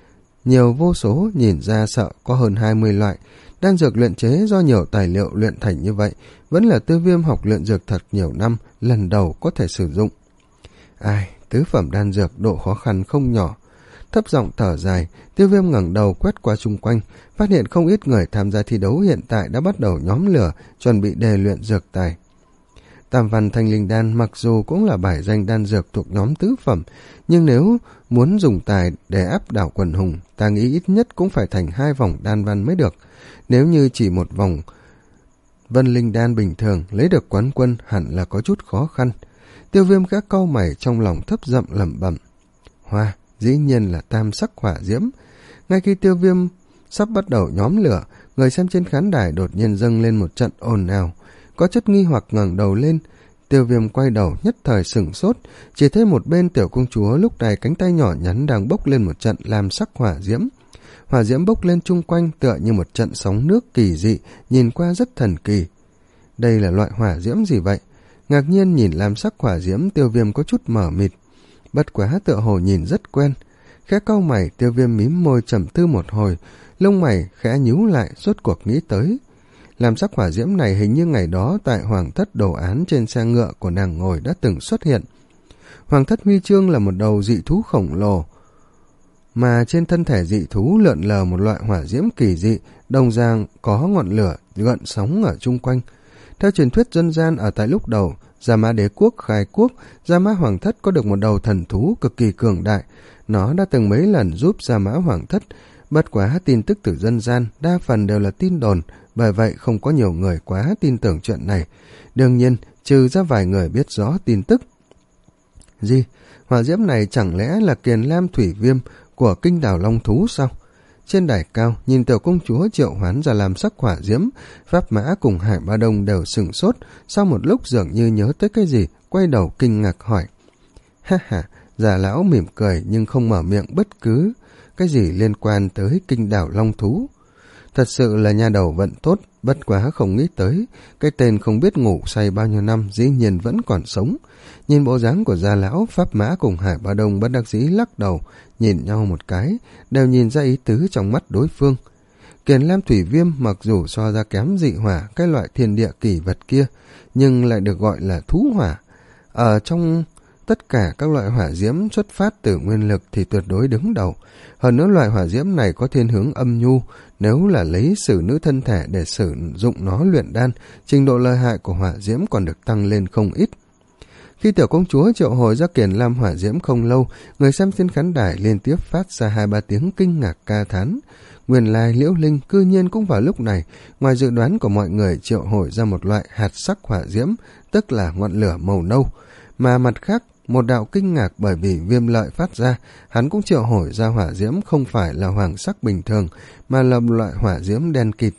Nhiều vô số, nhìn ra sợ có hơn hai mươi loại. Đan dược luyện chế do nhiều tài liệu luyện thành như vậy, vẫn là Tiêu Viêm học luyện dược thật nhiều năm, lần đầu có thể sử dụng. Ai, tứ phẩm đan dược độ khó khăn không nhỏ. Thấp giọng thở dài, Tiêu Viêm ngẩng đầu quét qua chung quanh, phát hiện không ít người tham gia thi đấu hiện tại đã bắt đầu nhóm lửa, chuẩn bị đề luyện dược tài. Tam văn thanh linh đan mặc dù cũng là bài danh đan dược thuộc nhóm tứ phẩm, nhưng nếu muốn dùng tài để áp đảo quần hùng, ta nghĩ ít nhất cũng phải thành hai vòng đan văn mới được. Nếu như chỉ một vòng vân linh đan bình thường lấy được quán quân hẳn là có chút khó khăn. Tiêu Viêm khẽ cau mày, trong lòng thấp giọng lẩm bẩm. Hoa, dĩ nhiên là tam sắc hỏa diễm. Ngay khi Tiêu Viêm sắp bắt đầu nhóm lửa, người xem trên khán đài đột nhiên dâng lên một trận ồn ào. Có chất nghi hoặc ngẩng đầu lên. Tiêu Viêm quay đầu nhất thời sửng sốt, chỉ thấy một bên tiểu công chúa lúc này cánh tay nhỏ nhắn đang bốc lên một trận lam sắc hỏa diễm. Hỏa diễm bốc lên chung quanh tựa như một trận sóng nước kỳ dị, nhìn qua rất thần kỳ. Đây là loại hỏa diễm gì vậy? Ngạc nhiên nhìn lam sắc hỏa diễm, Tiêu Viêm có chút mờ mịt. Bất quá tựa hồ nhìn rất quen. Khẽ cau mày, Tiêu Viêm mím môi trầm tư một hồi, lông mày khẽ nhíu lại, rốt cuộc nghĩ tới. Lam sắc hỏa diễm này hình như ngày đó tại Hoàng Thất đồ án trên xe ngựa của nàng ngồi đã từng xuất hiện. Hoàng Thất huy chương là một đầu dị thú khổng lồ, mà trên thân thể dị thú lượn lờ một loại hỏa diễm kỳ dị, đồng dạng có ngọn lửa gợn sóng ở chung quanh. Theo truyền thuyết dân gian, ở tại lúc đầu Gia Mã Đế quốc khai quốc, Gia Mã Hoàng Thất có được một đầu thần thú cực kỳ cường đại, nó đã từng mấy lần giúp Gia Mã Hoàng Thất. Bất quá tin tức từ dân gian đa phần đều là tin đồn, bởi vậy không có nhiều người quá tin tưởng chuyện này. Đương nhiên, trừ ra vài người biết rõ tin tức. Gì? Hỏa diễm này chẳng lẽ là Kiền Lam Thủy Viêm của Kinh Đảo Long Thú sao? Trên đài cao, nhìn tiểu công chúa triệu hoán ra làm sắc hỏa diễm, Pháp Mã cùng Hải Ba Đông đều sửng sốt, sau một lúc dường như nhớ tới cái gì, quay đầu kinh ngạc hỏi. Ha ha, già lão mỉm cười nhưng không mở miệng bất cứ cái gì liên quan tới Kinh Đảo Long Thú. Thật sự là nhà đầu vận tốt, bất quá không nghĩ tới, cái tên không biết ngủ say bao nhiêu năm dĩ nhiên vẫn còn sống. Nhìn bộ dáng của Gia Lão, Pháp Mã cùng Hải Ba Đông bất đắc dĩ lắc đầu, nhìn nhau một cái, đều nhìn ra ý tứ trong mắt đối phương. Kiền Lam Thủy Viêm mặc dù so ra kém dị hỏa, cái loại thiên địa kỳ vật kia, nhưng lại được gọi là thú hỏa. Ở trong tất cả các loại hỏa diễm xuất phát từ nguyên lực thì tuyệt đối đứng đầu. Hơn nữa loại hỏa diễm này có thiên hướng âm nhu, nếu là lấy sử nữ thân thể để sử dụng nó luyện đan, trình độ lợi hại của hỏa diễm còn được tăng lên không ít. Khi tiểu công chúa triệu hồi ra Kiền Lam hỏa diễm không lâu, người xem trên khán đài liên tiếp phát ra hai ba tiếng kinh ngạc ca thán. Nguyên lai Liễu Linh cư nhiên cũng vào lúc này, ngoài dự đoán của mọi người triệu hồi ra một loại hạt sắc hỏa diễm, tức là ngọn lửa màu nâu, mà mặt khác một đạo kinh ngạc bởi vì Viêm Lợi phát ra, hắn cũng triệu hồi ra hỏa diễm không phải là hoàng sắc bình thường, mà là một loại hỏa diễm đen kịt.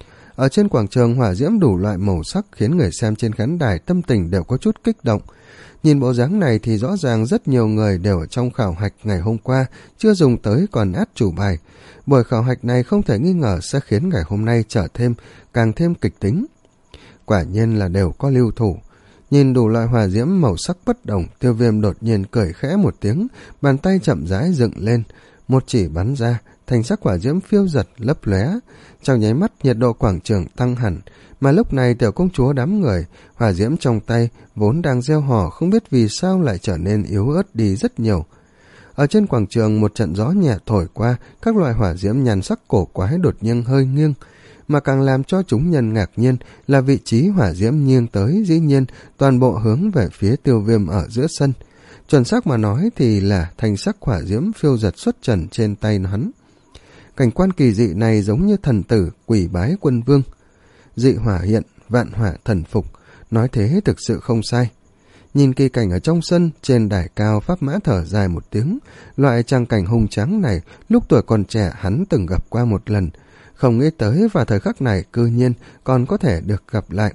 Ở trên quảng trường, hỏa diễm đủ loại màu sắc khiến người xem trên khán đài tâm tình đều có chút kích động. Nhìn bộ dáng này thì rõ ràng rất nhiều người đều ở trong khảo hạch ngày hôm qua chưa dùng tới còn át chủ bài. Buổi khảo hạch này không thể nghi ngờ sẽ khiến ngày hôm nay trở thêm càng thêm kịch tính. Quả nhiên là đều có lưu thủ. Nhìn đủ loại hỏa diễm màu sắc bất đồng, Tiêu Viêm đột nhiên cười khẽ một tiếng, bàn tay chậm rãi dựng lên, một chỉ bắn ra, thành sắc hỏa diễm phiêu giật lấp lóe. Trong nháy mắt nhiệt độ quảng trường tăng hẳn, mà lúc này tiểu công chúa đám người, hỏa diễm trong tay vốn đang gieo hò không biết vì sao lại trở nên yếu ớt đi rất nhiều. Ở trên quảng trường một trận gió nhẹ thổi qua, các loại hỏa diễm nhàn sắc cổ quái đột nhiên hơi nghiêng, mà càng làm cho chúng nhân ngạc nhiên là vị trí hỏa diễm nghiêng tới dĩ nhiên toàn bộ hướng về phía Tiêu Viêm ở giữa sân. Chuẩn xác mà nói thì là thành sắc hỏa diễm phiêu giật xuất trần trên tay hắn. Cảnh quan kỳ dị này giống như thần tử quỷ bái quân vương. Dị hỏa hiện, vạn hỏa thần phục, nói thế thực sự không sai. Nhìn kỳ cảnh ở trong sân, trên đài cao Pháp Mã thở dài một tiếng. Loại trang cảnh hùng tráng này, lúc tuổi còn trẻ hắn từng gặp qua một lần. Không nghĩ tới vào thời khắc này cư nhiên còn có thể được gặp lại.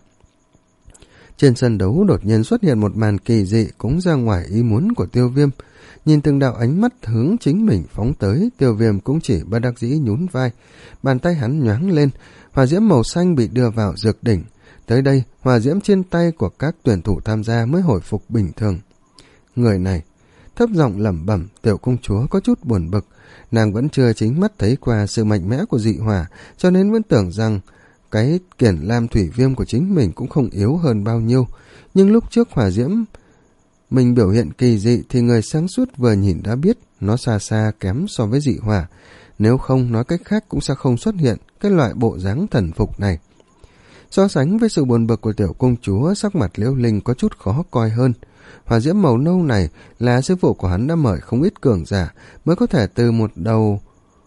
Trên sân đấu đột nhiên xuất hiện một màn kỳ dị cũng ra ngoài ý muốn của Tiêu Viêm. Nhìn từng đạo ánh mắt hướng chính mình phóng tới, Tiêu Viêm cũng chỉ bất đắc dĩ nhún vai. Bàn tay hắn nhoáng lên, hỏa diễm màu xanh bị đưa vào dược đỉnh. Tới đây, hỏa diễm trên tay của các tuyển thủ tham gia mới hồi phục bình thường. Người này, thấp giọng lẩm bẩm, tiểu công chúa có chút buồn bực. Nàng vẫn chưa chính mắt thấy qua sự mạnh mẽ của dị hỏa, cho nên vẫn tưởng rằng cái Kiền Lam Thủy Viêm của chính mình cũng không yếu hơn bao nhiêu. Nhưng lúc trước hỏa diễm mình biểu hiện kỳ dị thì người sáng suốt vừa nhìn đã biết nó xa xa kém so với dị hỏa. Nếu không nói cách khác cũng sẽ không xuất hiện cái loại bộ dáng thần phục này. So sánh với sự buồn bực của tiểu công chúa, sắc mặt Liễu Linh có chút khó coi hơn. Hỏa diễm màu nâu này là sư phụ của hắn đã mời không ít cường giả mới có thể từ một đầu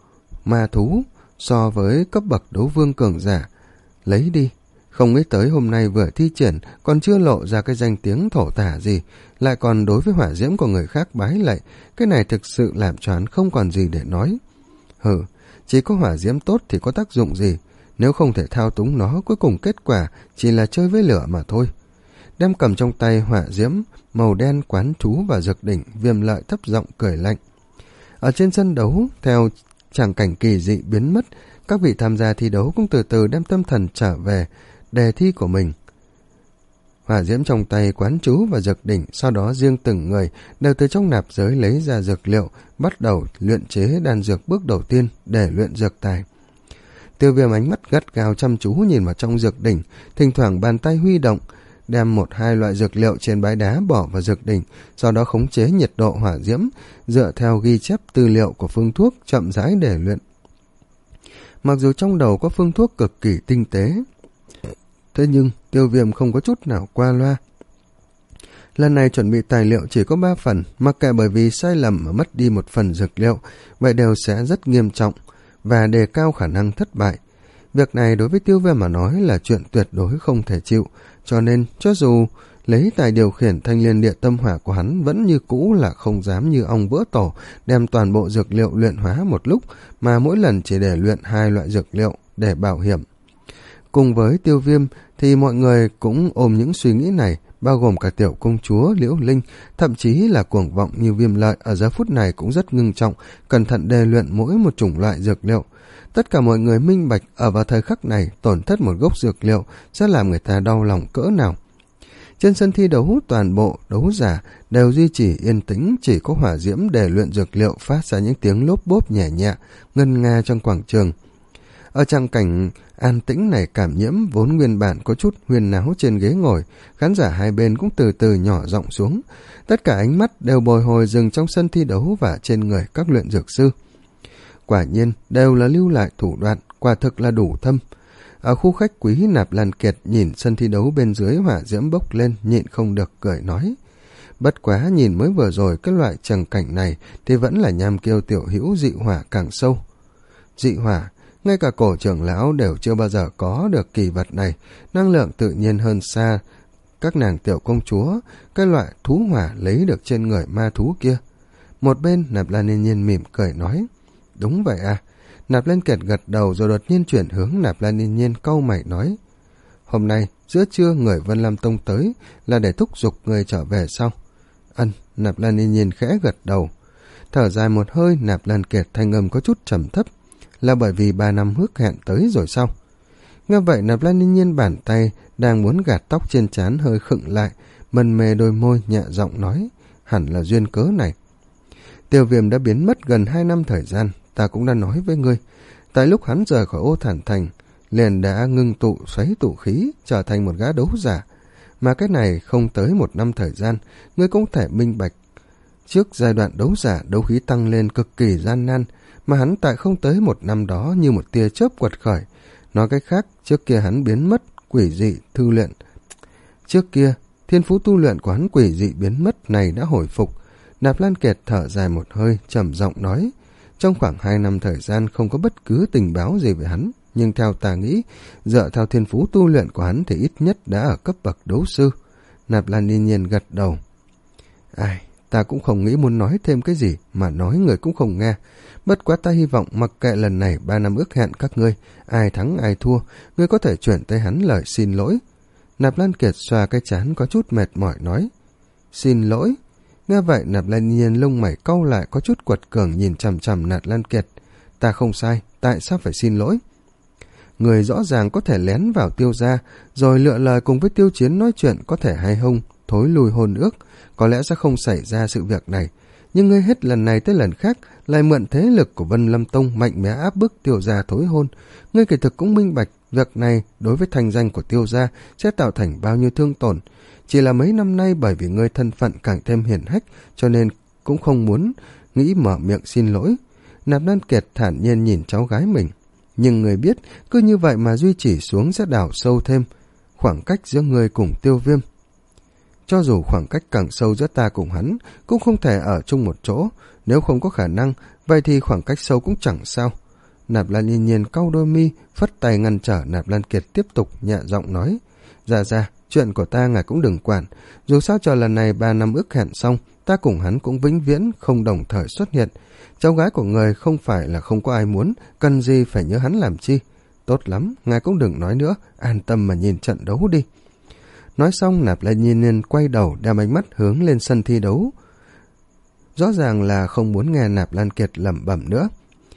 ma thú so với cấp bậc đấu vương cường giả lấy đi. Không nghĩ tới hôm nay vừa thi triển còn chưa lộ ra cái danh tiếng thổ tả gì, lại còn đối với hỏa diễm của người khác bái lạy. Cái này thực sự làm cho hắn không còn gì để nói. Hừ, chỉ có hỏa diễm tốt thì có tác dụng gì? Nếu không thể thao túng nó, cuối cùng kết quả chỉ là chơi với lửa mà thôi. Đem cầm trong tay hỏa diễm màu đen quán trú vào dược đỉnh, Viêm Lợi thấp giọng cười lạnh. Ở trên sân đấu, theo tràng cảnh kỳ dị biến mất, các vị tham gia thi đấu cũng từ từ đem tâm thần trở về đề thi của mình. Hỏa diễm trong tay quán trú vào dược đỉnh, sau đó riêng từng người đều từ trong nạp giới lấy ra dược liệu, bắt đầu luyện chế đan dược bước đầu tiên để luyện dược tài. Tiêu Viêm ánh mắt gắt gao chăm chú nhìn vào trong dược đỉnh, thỉnh thoảng bàn tay huy động, đem một hai loại dược liệu trên bãi đá bỏ vào dược đỉnh, sau đó khống chế nhiệt độ hỏa diễm, dựa theo ghi chép tư liệu của phương thuốc chậm rãi để luyện. Mặc dù trong đầu có phương thuốc cực kỳ tinh tế, thế nhưng Tiêu Viêm không có chút nào qua loa. Lần này chuẩn bị tài liệu chỉ có ba phần, mặc kệ bởi vì sai lầm mà mất đi một phần dược liệu, vậy đều sẽ rất nghiêm trọng và đề cao khả năng thất bại. Việc này đối với Tiêu Viêm mà nói là chuyện tuyệt đối không thể chịu, cho nên cho dù lấy tài điều khiển thanh liên địa tâm hỏa của hắn vẫn như cũ là không dám như ong vỡ tổ đem toàn bộ dược liệu luyện hóa một lúc, mà mỗi lần chỉ để luyện hai loại dược liệu để bảo hiểm. Cùng với Tiêu Viêm thì mọi người cũng ôm những suy nghĩ này bao gồm cả tiểu công chúa Liễu Linh, thậm chí là cuồng vọng như Viêm Lợi ở giờ phút này cũng rất ngưng trọng, cẩn thận đề luyện mỗi một chủng loại dược liệu. Tất cả mọi người minh bạch ở vào thời khắc này tổn thất một gốc dược liệu sẽ làm người ta đau lòng cỡ nào. Trên sân thi đấu, toàn bộ đấu giả đều duy trì yên tĩnh, chỉ có hỏa diễm để luyện dược liệu phát ra những tiếng lốp bốp nhẹ nhẹ, ngân nga trong quảng trường. Ở trang cảnh an tĩnh này, Cảm Nhiễm vốn nguyên bản có chút huyên náo trên ghế ngồi, khán giả hai bên cũng từ từ nhỏ giọng xuống. Tất cả ánh mắt đều bồi hồi dừng trong sân thi đấu và trên người các luyện dược sư. Quả nhiên đều là lưu lại thủ đoạn, quả thực là đủ thâm. Ở khu khách quý, Nạp Lan Kiệt nhìn sân thi đấu bên dưới hỏa diễm bốc lên, nhịn không được cười nói. Bất quá nhìn mới vừa rồi cái loại tràng cảnh này thì vẫn là nham kiêu tiểu hữu dị hỏa càng sâu. Dị hỏa, ngay cả cổ trưởng lão đều chưa bao giờ có được kỳ vật này, năng lượng tự nhiên hơn xa các nàng tiểu công chúa, cái loại thú hỏa lấy được trên người ma thú kia. Một bên Nạp Lan Yên Nhiên mỉm cười nói, đúng vậy à. Nạp Lan Kiệt gật đầu rồi đột nhiên chuyển hướng Nạp Lan Yên Nhiên cau mày nói, hôm nay giữa trưa người Vân Lam Tông tới là để thúc giục người trở về sao? Ân. Nạp Lan Yên Nhiên khẽ gật đầu. Thở dài một hơi, Nạp Lan Kiệt thanh âm có chút trầm thấp, là bởi vì ba năm hước hẹn tới rồi sao? Nghe vậy, Nạp Lan Yên Nhiên bàn tay đang muốn gạt tóc trên trán hơi khựng lại, mân mê đôi môi nhẹ giọng nói, hẳn là duyên cớ này. Tiêu Viêm đã biến mất gần hai năm thời gian, ta cũng đã nói với ngươi, tại lúc hắn rời khỏi Ô Thản Thành, liền đã ngưng tụ xoáy tụ khí, trở thành một gã đấu giả, mà cái này không tới một năm thời gian, ngươi cũng thể minh bạch. Trước giai đoạn đấu giả, đấu khí tăng lên cực kỳ gian nan, mà hắn tại không tới một năm đó như một tia chớp quật khởi. Nói cách khác, trước kia hắn biến mất, quỷ dị thư luyện. Trước kia, thiên phú tu luyện của hắn quỷ dị biến mất này đã hồi phục. Nạp Lan Kiệt thở dài một hơi, trầm giọng nói, trong khoảng hai năm thời gian không có bất cứ tình báo gì về hắn, nhưng theo ta nghĩ, dựa theo thiên phú tu luyện của hắn thì ít nhất đã ở cấp bậc đấu sư. Nạp Lan Yên Nhiên gật đầu. Ai, ta cũng không nghĩ muốn nói thêm cái gì, mà nói người cũng không nghe. Bất quá ta hy vọng mặc kệ lần này ba năm ước hẹn các ngươi, ai thắng ai thua, ngươi có thể chuyển tới hắn lời xin lỗi. Nạp Lan Kiệt xoa cái trán có chút mệt mỏi nói. Xin lỗi? Nghe vậy, Nạp Lan Nhiên lông mày cau lại, có chút quật cường nhìn chằm chằm Nạp Lan Kiệt. Ta không sai, tại sao phải xin lỗi? Người rõ ràng có thể lén vào Tiêu gia, rồi lựa lời cùng với Tiêu Chiến nói chuyện có thể hay không, thối lùi hôn ước, có lẽ sẽ không xảy ra sự việc này. Nhưng ngươi hết lần này tới lần khác lại mượn thế lực của Vân Lâm Tông mạnh mẽ áp bức Tiêu gia thối hôn. Ngươi kỳ thực cũng minh bạch việc này đối với thành danh của Tiêu gia sẽ tạo thành bao nhiêu thương tổn. Chỉ là mấy năm nay bởi vì ngươi thân phận càng thêm hiển hách, cho nên cũng không muốn nghĩ mở miệng xin lỗi. Nạp Lan Kiệt thản nhiên nhìn cháu gái mình. Nhưng người biết, cứ như vậy mà duy trì xuống sẽ đào sâu thêm khoảng cách giữa ngươi cùng Tiêu Viêm. Cho dù khoảng cách càng sâu giữa ta cùng hắn, cũng không thể ở chung một chỗ. Nếu không có khả năng, vậy thì khoảng cách sâu cũng chẳng sao. Nạp Lan Yên Nhiên cau đôi mi, phất tay ngăn trở Nạp Lan Kiệt tiếp tục nhẹ giọng nói. Dạ dạ, chuyện của ta ngài cũng đừng quản. Dù sao cho lần này ba năm ước hẹn xong, ta cùng hắn cũng vĩnh viễn không đồng thời xuất hiện. Cháu gái của người không phải là không có ai muốn, cần gì phải nhớ hắn làm chi. Tốt lắm, ngài cũng đừng nói nữa, an tâm mà nhìn trận đấu đi. Nói xong, Nạp Lan Nhiên Nhiên quay đầu đem ánh mắt hướng lên sân thi đấu. Rõ ràng là không muốn nghe Nạp Lan Kiệt lẩm bẩm nữa.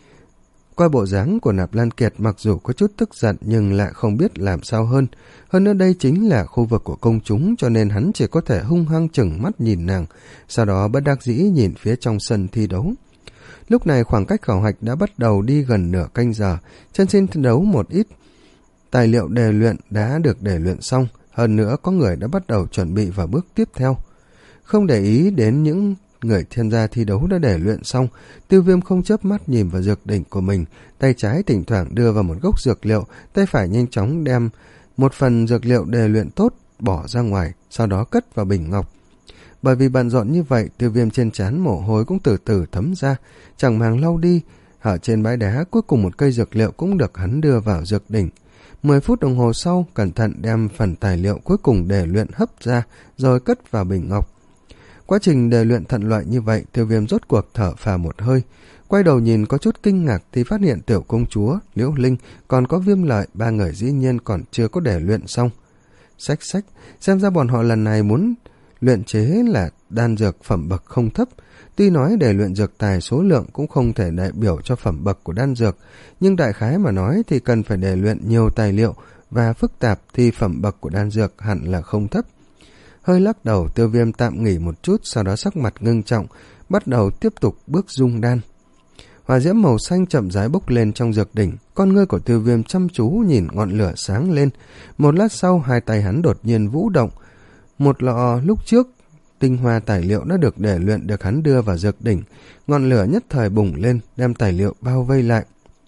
Qua bộ dáng của Nạp Lan Kiệt, mặc dù có chút tức giận nhưng lại không biết làm sao hơn. Hơn nữa đây chính là khu vực của công chúng, cho nên hắn chỉ có thể hung hăng chừng mắt nhìn nàng, sau đó bất đắc dĩ nhìn phía trong sân thi đấu. Lúc này khoảng cách khảo hạch đã bắt đầu đi gần nửa canh giờ. Trên sân thi đấu một ít tài liệu đề luyện đã được đề luyện xong, hơn nữa có người đã bắt đầu chuẩn bị vào bước tiếp theo. Không để ý đến những người tham gia thi đấu đã đề luyện xong, Tiêu Viêm không chớp mắt nhìn vào dược đỉnh của mình, tay trái thỉnh thoảng đưa vào một gốc dược liệu, tay phải nhanh chóng đem một phần dược liệu đề luyện tốt bỏ ra ngoài, sau đó cất vào bình ngọc. Bởi vì bận rộn như vậy, Tiêu Viêm trên trán mồ hôi cũng từ từ thấm ra, chẳng màng lau đi. Ở trên bãi đá, cuối cùng một cây dược liệu cũng được hắn đưa vào dược đỉnh. Mười phút đồng hồ sau, cẩn thận đem phần tài liệu cuối cùng đề luyện hấp ra, rồi cất vào bình ngọc. Quá trình đề luyện thuận lợi như vậy, Tiêu Viêm rốt cuộc thở phào một hơi. Quay đầu nhìn có chút kinh ngạc thì phát hiện tiểu công chúa, Liễu Linh, còn có Viêm Lợi, ba người dĩ nhiên còn chưa có đề luyện xong. Xách xách, xem ra bọn họ lần này muốn luyện chế là đan dược phẩm bậc không thấp. Tuy nói để luyện dược tài số lượng cũng không thể đại biểu cho phẩm bậc của đan dược, nhưng đại khái mà nói thì cần phải để luyện nhiều tài liệu và phức tạp thì phẩm bậc của đan dược hẳn là không thấp. Hơi lắc đầu, Tiêu Viêm tạm nghỉ một chút, sau đó sắc mặt ngưng trọng, bắt đầu tiếp tục bước dung đan. Hỏa diễm màu xanh chậm rãi bốc lên trong dược đỉnh, con ngươi của Tiêu Viêm chăm chú nhìn ngọn lửa sáng lên. Một lát sau, hai tay hắn đột nhiên vũ động. Một lọ lúc trước tinh hoa tài liệu đã được để luyện được hắn đưa vào dược đỉnh, ngọn lửa nhất thời bùng lên, đem tài liệu bao vây lại.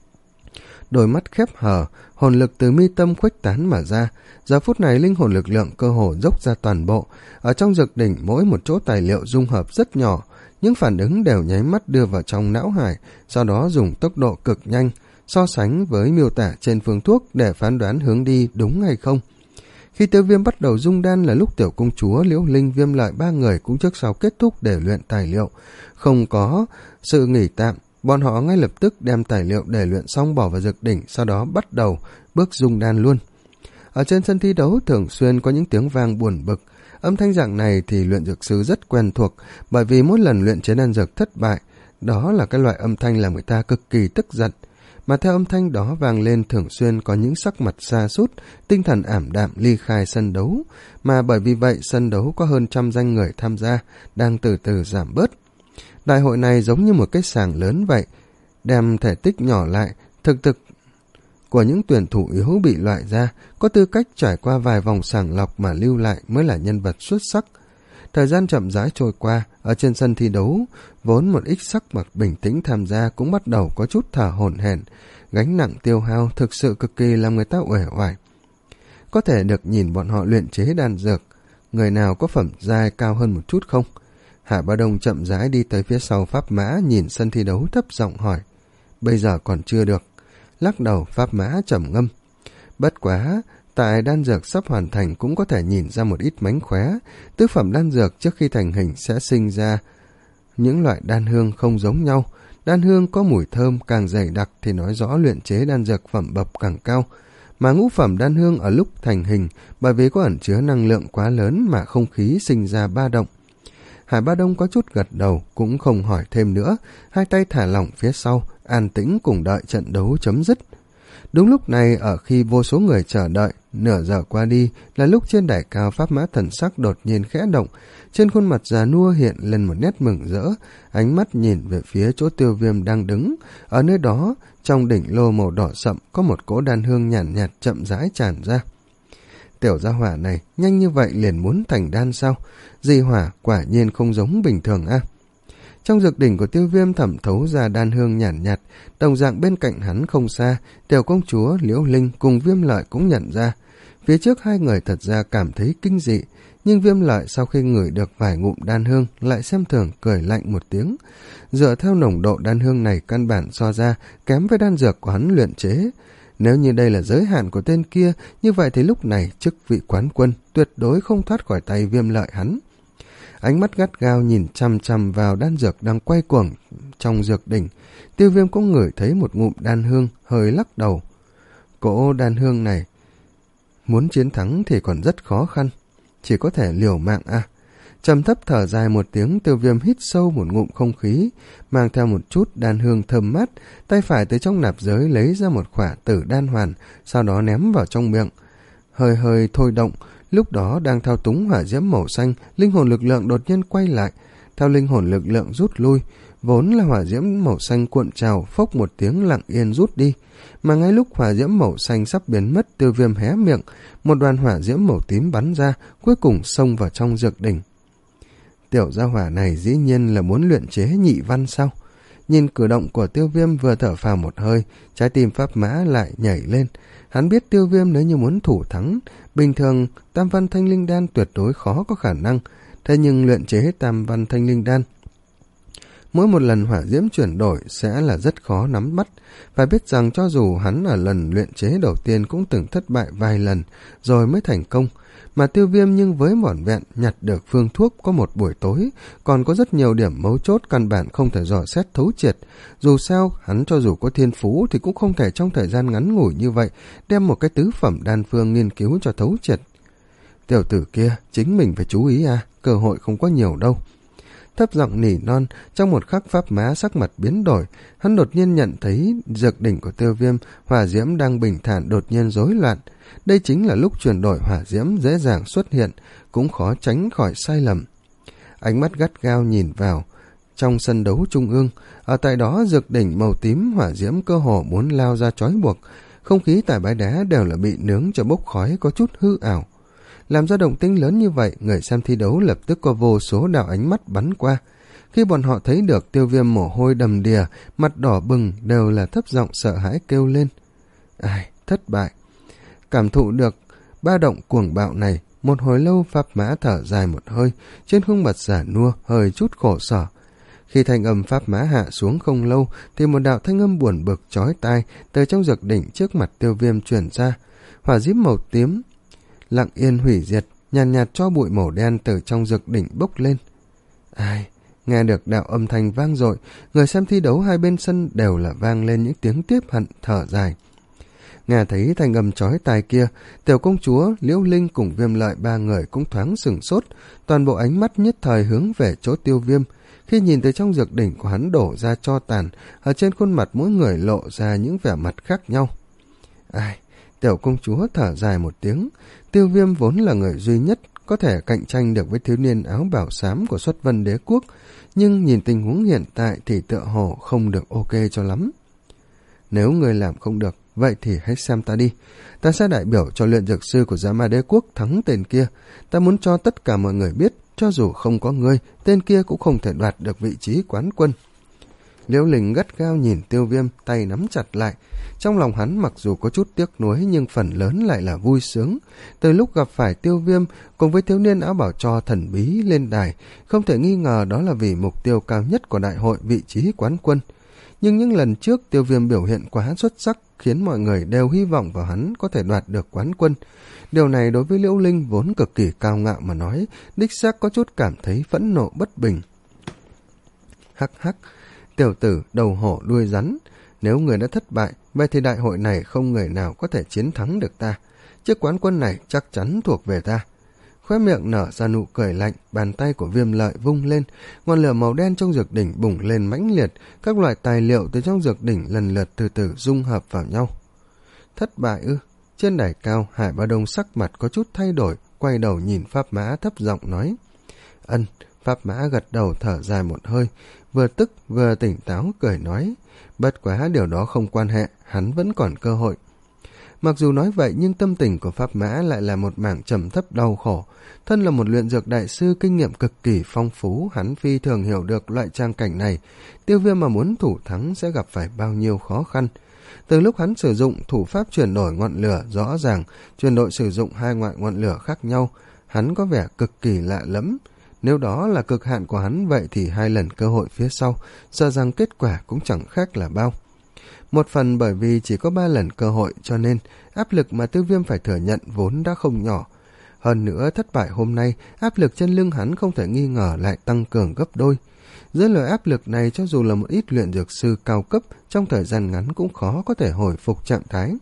Đôi mắt khép hờ, hồn lực từ mi tâm khuếch tán mà ra. Giờ phút này linh hồn lực lượng cơ hồ dốc ra toàn bộ. Ở trong dược đỉnh, mỗi một chỗ tài liệu dung hợp rất nhỏ, những phản ứng đều nháy mắt đưa vào trong não hải, sau đó dùng tốc độ cực nhanh, so sánh với miêu tả trên phương thuốc để phán đoán hướng đi đúng hay không. Khi Tiêu Viêm bắt đầu dung đan là lúc tiểu công chúa, Liễu Linh, Viêm Lợi ba người cũng trước sau kết thúc để luyện tài liệu. Không có sự nghỉ tạm, bọn họ ngay lập tức đem tài liệu để luyện xong bỏ vào dược đỉnh, sau đó bắt đầu bước dung đan luôn. Ở trên sân thi đấu thường xuyên có những tiếng vang buồn bực. Âm thanh dạng này thì luyện dược sư rất quen thuộc, bởi vì mỗi lần luyện chế đan dược thất bại, đó là cái loại âm thanh làm người ta cực kỳ tức giận. Mà theo âm thanh đó vang lên thường xuyên có những sắc mặt sa sút, tinh thần ảm đạm ly khai sân đấu, mà bởi vì vậy sân đấu có hơn trăm danh người tham gia, đang từ từ giảm bớt. Đại hội này giống như một cái sàng lớn vậy, đem thể tích nhỏ lại, thực thực của những tuyển thủ yếu bị loại ra, có tư cách trải qua vài vòng sàng lọc mà lưu lại mới là nhân vật xuất sắc. Thời gian chậm rãi trôi qua, ở trên sân thi đấu, vốn một ít sắc mặt bình tĩnh tham gia cũng bắt đầu có chút thở hổn hển, gánh nặng tiêu hao thực sự cực kỳ làm người ta uể oải. Có thể được nhìn bọn họ luyện chế đan dược, người nào có phẩm giai cao hơn một chút không? Hạ Bá Đông chậm rãi đi tới phía sau Pháp Mã, nhìn sân thi đấu thấp giọng hỏi. Bây giờ còn chưa được. Lắc đầu, Pháp Mã trầm ngâm. Bất quá, tại đan dược sắp hoàn thành cũng có thể nhìn ra một ít mánh khóe. Tứ phẩm đan dược trước khi thành hình sẽ sinh ra những loại đan hương không giống nhau. Đan hương có mùi thơm càng dày đặc thì nói rõ luyện chế đan dược phẩm bậc càng cao. Mà ngũ phẩm đan hương ở lúc thành hình, bởi vì có ẩn chứa năng lượng quá lớn mà không khí sinh ra ba động. Hải Ba Đông có chút gật đầu, cũng không hỏi thêm nữa, hai tay thả lỏng phía sau, an tĩnh cùng đợi trận đấu chấm dứt. Đúng lúc này, ở khi vô số người chờ đợi, nửa giờ qua đi là lúc trên đài cao Pháp Mã thần sắc đột nhiên khẽ động, trên khuôn mặt già nua hiện lên một nét mừng rỡ, ánh mắt nhìn về phía chỗ Tiêu Viêm đang đứng. Ở nơi đó, trong đỉnh lô màu đỏ sậm có một cỗ đan hương nhàn nhạt, nhạt chậm rãi tràn ra. Tiểu gia hỏa này nhanh như vậy liền muốn thành đan sao? Di hỏa quả nhiên không giống bình thường a. À? Trong dược đỉnh của Tiêu Viêm thẩm thấu ra đan hương nhàn nhạt, nhạt, đồng dạng bên cạnh hắn không xa, tiểu công chúa Liễu Linh cùng Viêm Lợi cũng nhận ra. Phía trước hai người thật ra cảm thấy kinh dị, nhưng Viêm Lợi sau khi ngửi được vài ngụm đan hương lại xem thường cười lạnh một tiếng. Dựa theo nồng độ đan hương này căn bản so ra kém với đan dược của hắn luyện chế. Nếu như đây là giới hạn của tên kia, như vậy thì lúc này chức vị quán quân tuyệt đối không thoát khỏi tay Viêm Lợi hắn. Ánh mắt gắt gao nhìn chằm chằm vào đan dược đang quay cuồng trong dược đỉnh. Tiêu Viêm cũng ngửi thấy một ngụm đan hương, hơi lắc đầu. Cỗ đan hương này muốn chiến thắng thì còn rất khó khăn, chỉ có thể liều mạng à. Trầm thấp thở dài một tiếng, Tiêu Viêm hít sâu một ngụm không khí, mang theo một chút đan hương thơm mát, tay phải từ trong nạp giới lấy ra một khỏa tử đan hoàn, sau đó ném vào trong miệng. Hơi hơi thôi động, lúc đó đang thao túng hỏa diễm màu xanh, linh hồn lực lượng đột nhiên quay lại. Theo linh hồn lực lượng rút lui, vốn là hỏa diễm màu xanh cuộn trào, phốc một tiếng lặng yên rút đi. Mà ngay lúc hỏa diễm màu xanh sắp biến mất, Tiêu Viêm hé miệng, một đoàn hỏa diễm màu tím bắn ra, cuối cùng xông vào trong dược đỉnh. Tiểu gia hỏa này dĩ nhiên là muốn luyện chế nhị văn sao? Nhìn cử động của Tiêu Viêm vừa thở phào một hơi, trái tim Pháp Mã lại nhảy lên. Hắn biết Tiêu Viêm nếu như muốn thủ thắng, bình thường tam văn thanh linh đan tuyệt đối khó có khả năng. Thế nhưng luyện chế tam văn thanh linh đan, mỗi một lần hỏa diễm chuyển đổi sẽ là rất khó nắm bắt. Phải biết rằng cho dù hắn ở lần luyện chế đầu tiên cũng từng thất bại vài lần rồi mới thành công. Mà Tiêu Viêm nhưng với vỏn vẹn nhặt được phương thuốc có một buổi tối, còn có rất nhiều điểm mấu chốt căn bản không thể dò xét thấu triệt. Dù sao, hắn cho dù có thiên phú thì cũng không thể trong thời gian ngắn ngủi như vậy đem một cái tứ phẩm đan phương nghiên cứu cho thấu triệt. Tiểu tử kia, chính mình phải chú ý à, cơ hội không có nhiều đâu. Thấp giọng nỉ non, trong một khắc Pháp Mã sắc mặt biến đổi, hắn đột nhiên nhận thấy dược đỉnh của Tiêu Viêm, hỏa diễm đang bình thản đột nhiên rối loạn. Đây chính là lúc chuyển đổi hỏa diễm dễ dàng xuất hiện, cũng khó tránh khỏi sai lầm. Ánh mắt gắt gao nhìn vào trong sân đấu trung ương, ở tại đó dược đỉnh màu tím hỏa diễm cơ hồ muốn lao ra trói buộc, không khí tại bãi đá đều là bị nướng cho bốc khói có chút hư ảo. Làm ra động tĩnh lớn như vậy, người xem thi đấu lập tức có vô số đạo ánh mắt bắn qua. Khi bọn họ thấy được Tiêu Viêm mồ hôi đầm đìa, mặt đỏ bừng, đều là thấp giọng sợ hãi kêu lên. Ai, thất bại. Cảm thụ được ba động cuồng bạo này, một hồi lâu Pháp Mã thở dài một hơi, trên khuôn mặt giả nua hơi chút khổ sở. Khi thanh âm Pháp Mã hạ xuống không lâu, thì một đạo thanh âm buồn bực chói tai từ trong dược đỉnh trước mặt Tiêu Viêm truyền ra. Hỏa diễm màu tím lặng yên hủy diệt, nhàn nhạt, nhạt cho bụi màu đen từ trong dược đỉnh bốc lên. Ai, nghe được đạo âm thanh vang dội, người xem thi đấu hai bên sân đều là vang lên những tiếng tiếp hận thở dài. Nghe thấy thanh âm chói tai kia, Tiểu công chúa, Liễu Linh cùng Viêm Lợi ba người cũng thoáng sửng sốt, toàn bộ ánh mắt nhất thời hướng về chỗ Tiêu Viêm. Khi nhìn từ trong dược đỉnh của hắn đổ ra tro tàn, ở trên khuôn mặt mỗi người lộ ra những vẻ mặt khác nhau. Ai, Tiểu công chúa thở dài một tiếng. Tiêu Viêm vốn là người duy nhất có thể cạnh tranh được với thiếu niên áo bảo xám của Xuất Vân Đế Quốc, nhưng nhìn tình huống hiện tại thì tựa hồ không được ok cho lắm. Nếu người làm không được, vậy thì hãy xem ta đi. Ta sẽ đại biểu cho luyện dược sư của Dạ Ma Đế Quốc thắng tên kia. Ta muốn cho tất cả mọi người biết, cho dù không có ngươi, tên kia cũng không thể đoạt được vị trí quán quân. Liễu Linh gắt gao nhìn Tiêu Viêm, tay nắm chặt lại. Trong lòng hắn mặc dù có chút tiếc nuối nhưng phần lớn lại là vui sướng. Từ lúc gặp phải Tiêu Viêm cùng với thiếu niên áo bảo cho thần bí lên đài, không thể nghi ngờ đó là vì mục tiêu cao nhất của đại hội, vị trí quán quân. Nhưng những lần trước Tiêu Viêm biểu hiện quá xuất sắc, khiến mọi người đều hy vọng vào hắn có thể đoạt được quán quân. Điều này đối với Liễu Linh vốn cực kỳ cao ngạo mà nói, đích xác có chút cảm thấy phẫn nộ bất bình. Hắc hắc, tiểu tử đầu hổ đuôi rắn, nếu người đã thất bại, vậy thì đại hội này không người nào có thể chiến thắng được ta. Chiếc quán quân này chắc chắn thuộc về ta. Khóe miệng nở ra nụ cười lạnh, bàn tay của Viêm Lợi vung lên, ngọn lửa màu đen trong dược đỉnh bùng lên mãnh liệt, các loại tài liệu từ trong dược đỉnh lần lượt từ từ dung hợp vào nhau. Thất bại ư? Trên đài cao, Hải Ba Đông sắc mặt có chút thay đổi, quay đầu nhìn Pháp Mã thấp giọng nói. Ân, Pháp Mã gật đầu thở dài một hơi, vừa tức vừa tỉnh táo cười nói. Bất quá điều đó không quan hệ, hắn vẫn còn cơ hội. Mặc dù nói vậy nhưng tâm tình của Pháp Mã lại là một mảng trầm thấp đau khổ. Thân là một luyện dược đại sư kinh nghiệm cực kỳ phong phú, hắn phi thường hiểu được loại trang cảnh này. Tiêu Viêm mà muốn thủ thắng sẽ gặp phải bao nhiêu khó khăn. Từ lúc hắn sử dụng thủ pháp chuyển đổi ngọn lửa, rõ ràng chuyển đổi sử dụng hai loại ngọn lửa khác nhau, hắn có vẻ cực kỳ lạ lẫm. Nếu đó là cực hạn của hắn, vậy thì hai lần cơ hội phía sau, sợ rằng kết quả cũng chẳng khác là bao. Một phần bởi vì chỉ có ba lần cơ hội, cho nên áp lực mà Tiêu Viêm phải thừa nhận vốn đã không nhỏ. Hơn nữa, thất bại hôm nay, áp lực trên lưng hắn không thể nghi ngờ lại tăng cường gấp đôi. Dưới loại áp lực này, cho dù là một ít luyện dược sư cao cấp, trong thời gian ngắn cũng khó có thể hồi phục trạng thái.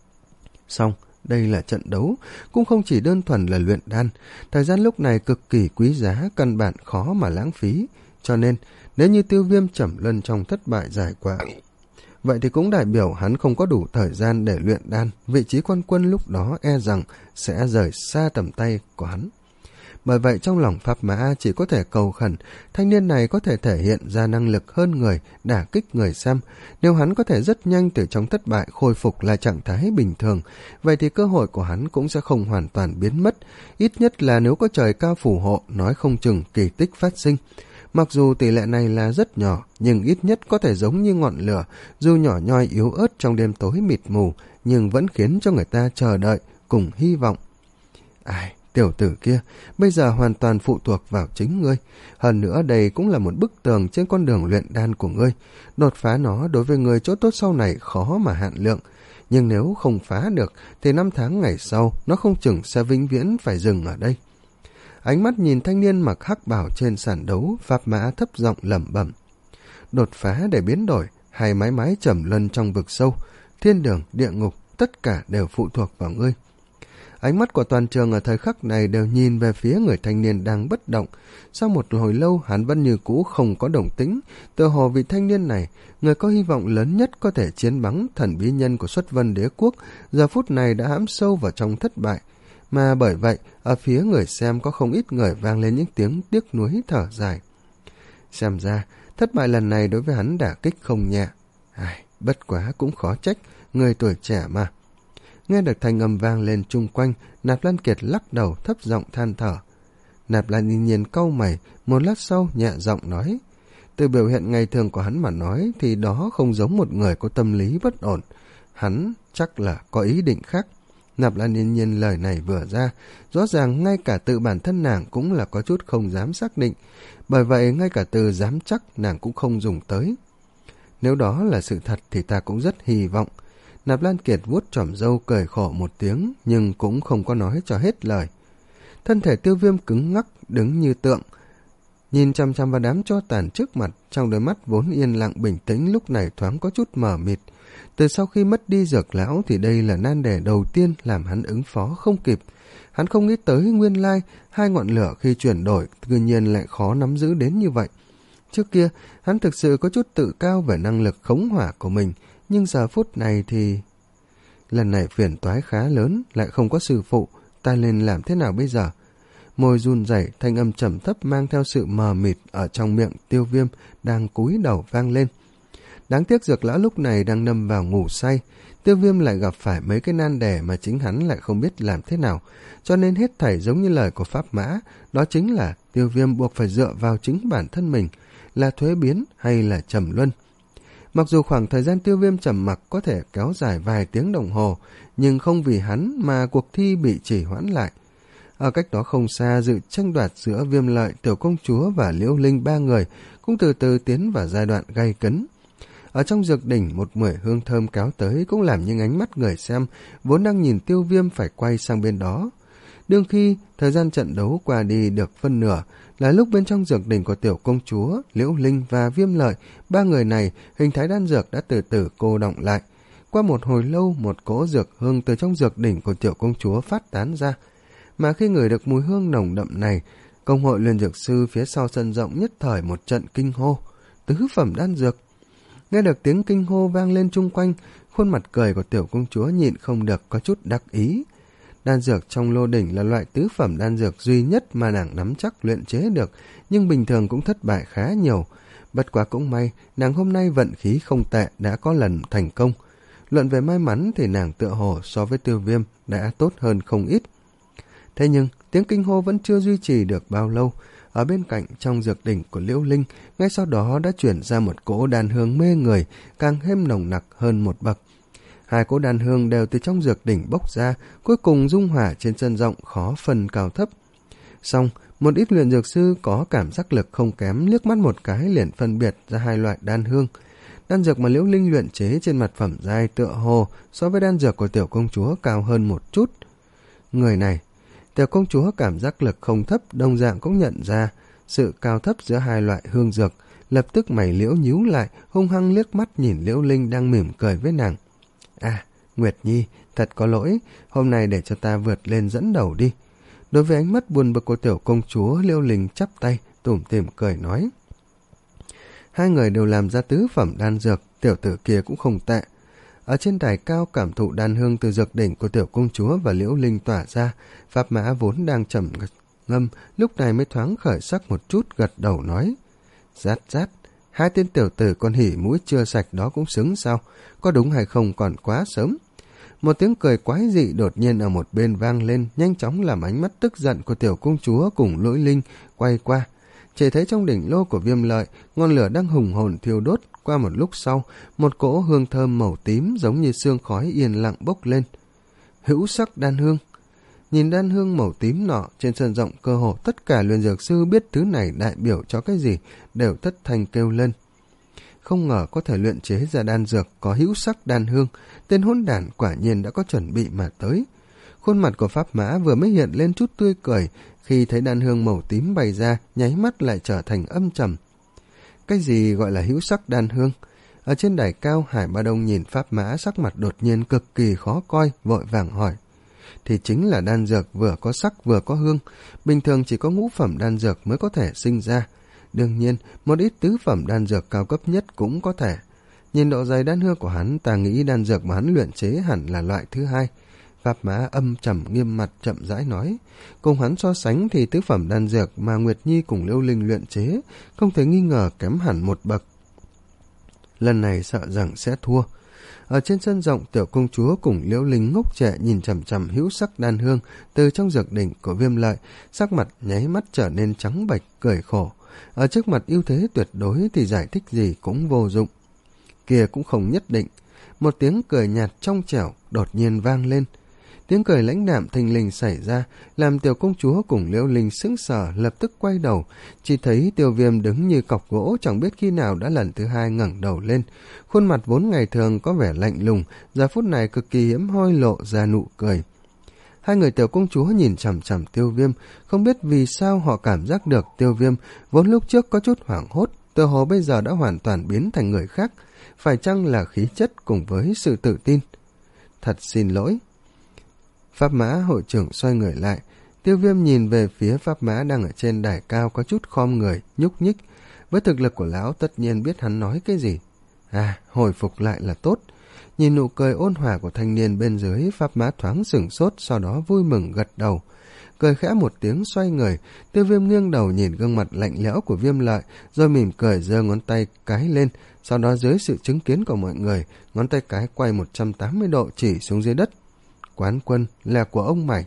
Xong, đây là trận đấu, cũng không chỉ đơn thuần là luyện đan. Thời gian lúc này cực kỳ quý giá, căn bản khó mà lãng phí. Cho nên, nếu như Tiêu Viêm trầm luân trong thất bại giải quả, vậy thì cũng đại biểu hắn không có đủ thời gian để luyện đan, vị trí quan quân lúc đó e rằng sẽ rời xa tầm tay của hắn. Bởi vậy trong lòng Pháp Mã chỉ có thể cầu khẩn, thanh niên này có thể thể hiện ra năng lực hơn người, đả kích người xem. Nếu hắn có thể rất nhanh từ trong thất bại khôi phục lại trạng thái bình thường, vậy thì cơ hội của hắn cũng sẽ không hoàn toàn biến mất. Ít nhất là nếu có trời cao phù hộ, nói không chừng kỳ tích phát sinh. Mặc dù tỷ lệ này là rất nhỏ, nhưng ít nhất có thể giống như ngọn lửa, dù nhỏ nhoi yếu ớt trong đêm tối mịt mù, nhưng vẫn khiến cho người ta chờ đợi, cùng hy vọng. Ai, tiểu tử kia, bây giờ hoàn toàn phụ thuộc vào chính ngươi. Hơn nữa đây cũng là một bức tường trên con đường luyện đan của ngươi. Đột phá nó đối với người chỗ tốt sau này khó mà hạn lượng. Nhưng nếu không phá được, thì năm tháng ngày sau, nó không chừng sẽ vĩnh viễn phải dừng ở đây. Ánh mắt nhìn thanh niên mặc hắc bào trên sàn đấu, Pháp Mã thấp giọng lẩm bẩm. Đột phá để biến đổi, hay mái mái trầm luân trong vực sâu, thiên đường, địa ngục, tất cả đều phụ thuộc vào ngươi. Ánh mắt của toàn trường ở thời khắc này đều nhìn về phía người thanh niên đang bất động. Sau một hồi lâu, hắn vẫn như cũ không có động tĩnh. Tựa hồ vị thanh niên này, người có hy vọng lớn nhất có thể chiến bắn thần bí nhân của Xuất Vân Đế quốc, giờ phút này đã hãm sâu vào trong thất bại. Mà bởi vậy, ở phía người xem có không ít người vang lên những tiếng tiếc nuối thở dài. Xem ra, thất bại lần này đối với hắn đả kích không nhẹ. Ai, bất quá cũng khó trách, người tuổi trẻ mà. Nghe được thanh âm vang lên chung quanh, Nạp Lan Kiệt lắc đầu thấp giọng than thở. Nạp Lan Yên Nhiên cau mày, một lát sau nhẹ giọng nói. Từ biểu hiện ngày thường của hắn mà nói thì đó không giống một người có tâm lý bất ổn. Hắn chắc là có ý định khác. Nạp Lan Yên Nhiên lời này vừa ra, rõ ràng ngay cả tự bản thân nàng cũng là có chút không dám xác định. Bởi vậy ngay cả từ dám chắc nàng cũng không dùng tới. Nếu đó là sự thật thì ta cũng rất hy vọng. Nạp Lan Kiệt vuốt chỏm râu cười khổ một tiếng, nhưng cũng không có nói cho hết lời. Thân thể Tiêu Viêm cứng ngắc, đứng như tượng. Nhìn chăm chăm vào đám tro tàn trước mặt, trong đôi mắt vốn yên lặng bình tĩnh lúc này thoáng có chút mờ mịt. Từ sau khi mất đi Dược lão thì đây là nan đề đầu tiên làm hắn ứng phó không kịp. Hắn không nghĩ tới nguyên lai, hai ngọn lửa khi chuyển đổi tự nhiên lại khó nắm giữ đến như vậy. Trước kia, hắn thực sự có chút tự cao về năng lực khống hỏa của mình, nhưng giờ phút này thì... Lần này phiền toái khá lớn, lại không có sư phụ, ta nên làm thế nào bây giờ? Môi run rẩy, thanh âm trầm thấp mang theo sự mờ mịt ở trong miệng Tiêu Viêm đang cúi đầu vang lên. Đáng tiếc Dược lão lúc này đang nằm vào ngủ say, Tiêu Viêm lại gặp phải mấy cái nan đề mà chính hắn lại không biết làm thế nào, cho nên hết thảy giống như lời của Pháp Mã, đó chính là Tiêu Viêm buộc phải dựa vào chính bản thân mình, là thuế biến hay là trầm luân. Mặc dù khoảng thời gian Tiêu Viêm trầm mặc có thể kéo dài vài tiếng đồng hồ, nhưng không vì hắn mà cuộc thi bị trì hoãn lại. Ở cách đó không xa, sự tranh đoạt giữa Viêm Lợi, Tiểu Công Chúa và Liễu Linh ba người cũng từ từ tiến vào giai đoạn gay cấn. Ở trong dược đỉnh, một mùi hương thơm kéo tới cũng làm những ánh mắt người xem vốn đang nhìn Tiêu Viêm phải quay sang bên đó. Đương khi thời gian trận đấu qua đi được phân nửa, là lúc bên trong dược đỉnh của Tiểu Công Chúa, Liễu Linh và Viêm Lợi, ba người này hình thái đan dược đã từ từ cô đọng lại. Qua một hồi lâu, một cỗ dược hương từ trong dược đỉnh của Tiểu Công Chúa phát tán ra. Mà khi ngửi được mùi hương nồng đậm này, công hội luyện dược sư phía sau sân rộng nhất thời một trận kinh hô, tứ phẩm đan dược. Nghe được tiếng kinh hô vang lên chung quanh, khuôn mặt cười của Tiểu Công Chúa nhịn không được có chút đắc ý. Đan dược trong lô đỉnh là loại tứ phẩm đan dược duy nhất mà nàng nắm chắc luyện chế được, nhưng bình thường cũng thất bại khá nhiều. Bất quá cũng may, nàng hôm nay vận khí không tệ, đã có lần thành công. Luận về may mắn thì nàng tựa hồ so với Tiêu Viêm đã tốt hơn không ít. Thế nhưng, tiếng kinh hô vẫn chưa duy trì được bao lâu. Ở bên cạnh trong dược đỉnh của Liễu Linh, ngay sau đó đã chuyển ra một cỗ đan hương mê người, càng thêm nồng nặc hơn một bậc. Hai cỗ đan hương đều từ trong dược đỉnh bốc ra, cuối cùng dung hỏa trên sân rộng khó phân cao thấp. Xong, một ít luyện dược sư có cảm giác lực không kém liếc mắt một cái liền phân biệt ra hai loại đan hương. Đan dược mà Liễu Linh luyện chế trên mặt phẩm giai tựa hồ so với đan dược của Tiểu Công Chúa cao hơn một chút. Người này, Tiểu Công Chúa cảm giác lực không thấp, đồng dạng cũng nhận ra sự cao thấp giữa hai loại hương dược, lập tức mày liễu nhíu lại, hung hăng liếc mắt nhìn Liễu Linh đang mỉm cười với nàng. À, Nguyệt Nhi, thật có lỗi, hôm nay để cho ta vượt lên dẫn đầu đi. Đối với ánh mắt buồn bực của Tiểu Công Chúa, Liễu Linh chắp tay, tủm tỉm cười nói. Hai người đều làm ra tứ phẩm đan dược, tiểu tử kia cũng không tệ. Ở trên đài cao cảm thụ đan hương từ dược đỉnh của Tiểu Công Chúa và Liễu Linh tỏa ra, Pháp Mã vốn đang trầm ngâm, lúc này mới thoáng khởi sắc một chút, gật đầu nói. Rát rát, hai tên tiểu tử con hỉ mũi chưa sạch đó cũng xứng sao, có đúng hay không còn quá sớm. Một tiếng cười quái dị đột nhiên ở một bên vang lên, nhanh chóng làm ánh mắt tức giận của Tiểu Công Chúa cùng Lỗi Linh quay qua. Chỉ thấy trong đỉnh lô của Viêm Lợi, ngọn lửa đang hùng hồn thiêu đốt. Qua một lúc sau, một cỗ hương thơm màu tím giống như sương khói yên lặng bốc lên. Hữu sắc đan hương. Nhìn đan hương màu tím nọ trên sân rộng, cơ hồ tất cả luyện dược sư biết thứ này đại biểu cho cái gì đều thất thanh kêu lên. Không ngờ có thể luyện chế ra đan dược có hữu sắc đan hương, tên hỗn đản quả nhiên đã có chuẩn bị mà tới. Khuôn mặt của Pháp Mã vừa mới hiện lên chút tươi cười, khi thấy đan hương màu tím bày ra, nháy mắt lại trở thành âm trầm. Cái gì gọi là hữu sắc đan hương? Ở trên đài cao, Hải Ba Đông nhìn Pháp Mã sắc mặt đột nhiên cực kỳ khó coi, vội vàng hỏi. thì chính là đan dược vừa có sắc vừa có hương. Bình thường chỉ có ngũ phẩm đan dược mới có thể sinh ra. Đương nhiên, một ít tứ phẩm đan dược cao cấp nhất cũng có thể. Nhìn độ dày đan hương của hắn, ta nghĩ đan dược mà hắn luyện chế hẳn là loại thứ hai. Pháp Mã âm trầm nghiêm mặt chậm rãi nói. Cùng hắn so sánh thì tứ phẩm đan dược mà Nguyệt Nhi cùng Liễu Linh luyện chế không thể nghi ngờ kém hẳn một bậc. Lần này sợ rằng sẽ thua. Ở trên sân rộng, tiểu công chúa cùng Liễu Linh ngốc trệ nhìn chằm chằm hữu sắc đan hương từ trong dược đỉnh của Viêm Lợi, sắc mặt nháy mắt trở nên trắng bệch, cười khổ. Ở trước mặt ưu thế tuyệt đối thì giải thích gì cũng vô dụng. Kia cũng không nhất định. Một tiếng cười nhạt trong trẻo đột nhiên vang lên. Tiếng cười lãnh đạm thình lình xảy ra, làm tiểu công chúa cùng Liễu Linh sững sờ, lập tức quay đầu, chỉ thấy Tiêu Viêm đứng như cọc gỗ, chẳng biết khi nào đã lần thứ hai ngẩng đầu lên. Khuôn mặt vốn ngày thường có vẻ lạnh lùng, giờ phút này cực kỳ hiếm hoi lộ ra nụ cười. Hai người tiểu công chúa nhìn chằm chằm Tiêu Viêm, không biết vì sao họ cảm giác được Tiêu Viêm vốn lúc trước có chút hoảng hốt, tựa hồ bây giờ đã hoàn toàn biến thành người khác. Phải chăng là khí chất cùng với sự tự tin? Thật xin lỗi. Pháp Mã hội trưởng xoay người lại. Tiêu Viêm nhìn về phía Pháp Mã đang ở trên đài cao, có chút khom người, nhúc nhích. Với thực lực của lão tất nhiên biết hắn nói cái gì. À, hồi phục lại là tốt. Nhìn nụ cười ôn hòa của thanh niên bên dưới, Pháp Mã thoáng sửng sốt, sau đó vui mừng gật đầu. Cười khẽ một tiếng xoay người, Tiêu Viêm nghiêng đầu nhìn gương mặt lạnh lẽo của Viêm Lợi, rồi mỉm cười giơ ngón tay cái lên, sau đó dưới sự chứng kiến của mọi người, ngón tay cái quay một trăm tám mươi độ chỉ xuống dưới đất. Quán quân là của ông mày.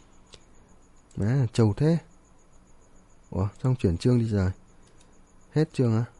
À, trâu thế. Ủa, xong chuyển chương đi rồi. Hết chương á?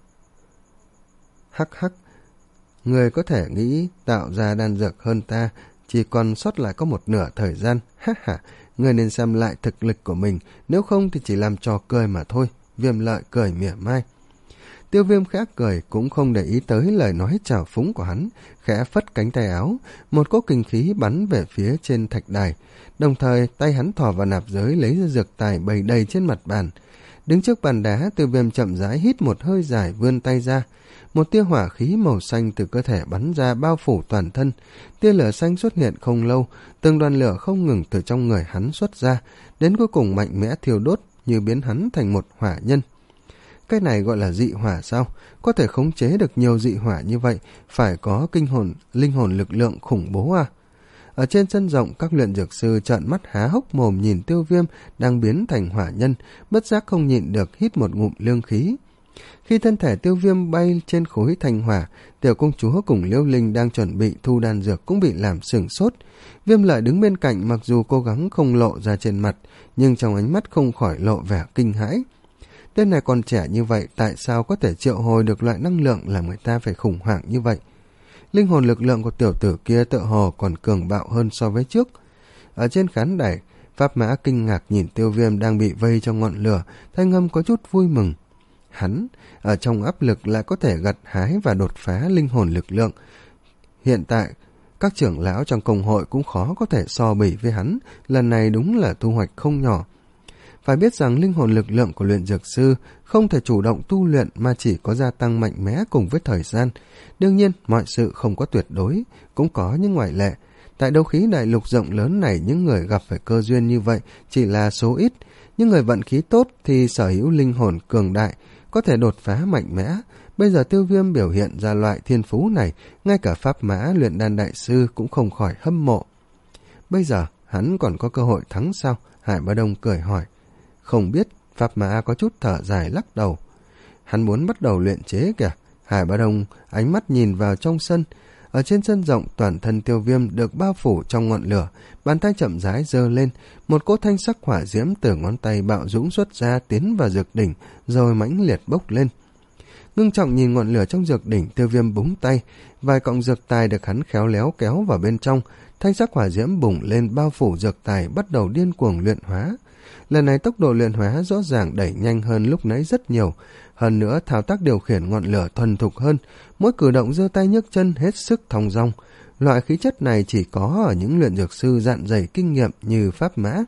Hắc hắc. Người có thể nghĩ tạo ra đan dược hơn ta, chỉ còn sót lại có một nửa thời gian. Ha ha, người nên xem lại thực lực của mình, nếu không thì chỉ làm trò cười mà thôi. Viêm Lợi cười mỉa mai. Tiêu Viêm khẽ cười, cũng không để ý tới lời nói trào phúng của hắn, khẽ phất cánh tay áo, một cỗ kinh khí bắn về phía trên thạch đài, đồng thời tay hắn thò vào nạp giới lấy ra dược tài bày đầy trên mặt bàn. Đứng trước bàn đá, Tiêu Viêm chậm rãi hít một hơi dài, vươn tay ra, một tia hỏa khí màu xanh từ cơ thể bắn ra bao phủ toàn thân. Tia lửa xanh xuất hiện không lâu, từng đoàn lửa không ngừng từ trong người hắn xuất ra, đến cuối cùng mạnh mẽ thiêu đốt, như biến hắn thành một hỏa nhân. Cái này gọi là dị hỏa sao? Có thể khống chế được nhiều dị hỏa như vậy, phải có kinh hồn, linh hồn lực lượng khủng bố à? Ở trên sân rộng, các luyện dược sư trợn mắt há hốc mồm nhìn Tiêu Viêm đang biến thành hỏa nhân, bất giác không nhịn được hít một ngụm lương khí. Khi thân thể Tiêu Viêm bay trên khối thành hỏa, tiểu công chúa cùng Liễu Linh đang chuẩn bị thu đan dược cũng bị làm sửng sốt. Viêm Lợi đứng bên cạnh, mặc dù cố gắng không lộ ra trên mặt, nhưng trong ánh mắt không khỏi lộ vẻ kinh hãi. Tên này còn trẻ như vậy, tại sao có thể triệu hồi được loại năng lượng làm người ta phải khủng hoảng như vậy? Linh hồn lực lượng của tiểu tử kia tựa hồ còn cường bạo hơn so với trước. Ở trên khán đài, Pháp Mã kinh ngạc nhìn Tiêu Viêm đang bị vây trong ngọn lửa, thanh âm có chút vui mừng. Hắn, ở trong áp lực lại có thể gặt hái và đột phá linh hồn lực lượng. Hiện tại, các trưởng lão trong công hội cũng khó có thể so bì với hắn, lần này đúng là thu hoạch không nhỏ. Phải biết rằng linh hồn lực lượng của luyện dược sư không thể chủ động tu luyện mà chỉ có gia tăng mạnh mẽ cùng với thời gian. Đương nhiên, mọi sự không có tuyệt đối, cũng có những ngoại lệ. Tại đấu khí đại lục rộng lớn này, những người gặp phải cơ duyên như vậy chỉ là số ít. Những người vận khí tốt thì sở hữu linh hồn cường đại, có thể đột phá mạnh mẽ. Bây giờ Tiêu Viêm biểu hiện ra loại thiên phú này, ngay cả Pháp Mã luyện đan đại sư cũng không khỏi hâm mộ. Bây giờ, hắn còn có cơ hội thắng sao? Hải Bá Đông cười hỏi. Không biết, Pháp Mã có chút thở dài lắc đầu. Hắn muốn bắt đầu luyện chế kìa. Hải Bá Đông ánh mắt nhìn vào trong sân. Ở trên sân rộng, toàn thân Tiêu Viêm được bao phủ trong ngọn lửa, bàn tay chậm rãi giơ lên, một cỗ thanh sắc hỏa diễm từ ngón tay bạo dũng xuất ra tiến vào dược đỉnh, rồi mãnh liệt bốc lên. Ngưng trọng nhìn ngọn lửa trong dược đỉnh, Tiêu Viêm búng tay, vài cọng dược tài được hắn khéo léo kéo vào bên trong, thanh sắc hỏa diễm bùng lên bao phủ dược tài, bắt đầu điên cuồng luyện hóa. Lần này tốc độ luyện hóa rõ ràng đẩy nhanh hơn lúc nãy rất nhiều. Hơn nữa, thao tác điều khiển ngọn lửa thuần thục hơn, mỗi cử động giơ tay nhấc chân hết sức thong dong. Loại khí chất này chỉ có ở những luyện dược sư dạn dày kinh nghiệm như Pháp Mã.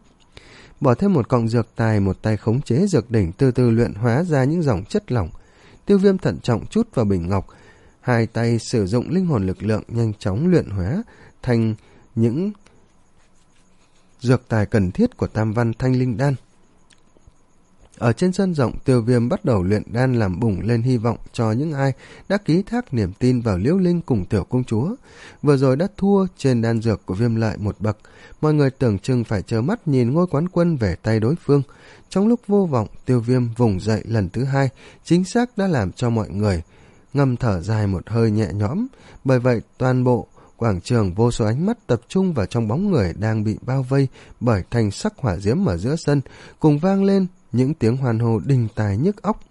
Bỏ thêm một cọng dược tài, một tay khống chế dược đỉnh từ từ luyện hóa ra những dòng chất lỏng. Tiêu Viêm thận trọng chút vào bình ngọc, hai tay sử dụng linh hồn lực lượng nhanh chóng luyện hóa thành những dược tài cần thiết của tam văn thanh linh đan. Ở trên sân rộng, Tiêu Viêm bắt đầu luyện đan làm bùng lên hy vọng cho những ai đã ký thác niềm tin vào Liễu Linh cùng tiểu công chúa. Vừa rồi đã thua trên đan dược của Viêm Lợi một bậc, mọi người tưởng chừng phải trơ mắt nhìn ngôi quán quân về tay đối phương. Trong lúc vô vọng, Tiêu Viêm vùng dậy lần thứ hai, chính xác đã làm cho mọi người ngầm thở dài một hơi nhẹ nhõm. Bởi vậy toàn bộ quảng trường vô số ánh mắt tập trung vào trong bóng người đang bị bao vây bởi thành sắc hỏa diễm ở giữa sân, cùng vang lên những tiếng hoan hô đình tài nhức óc.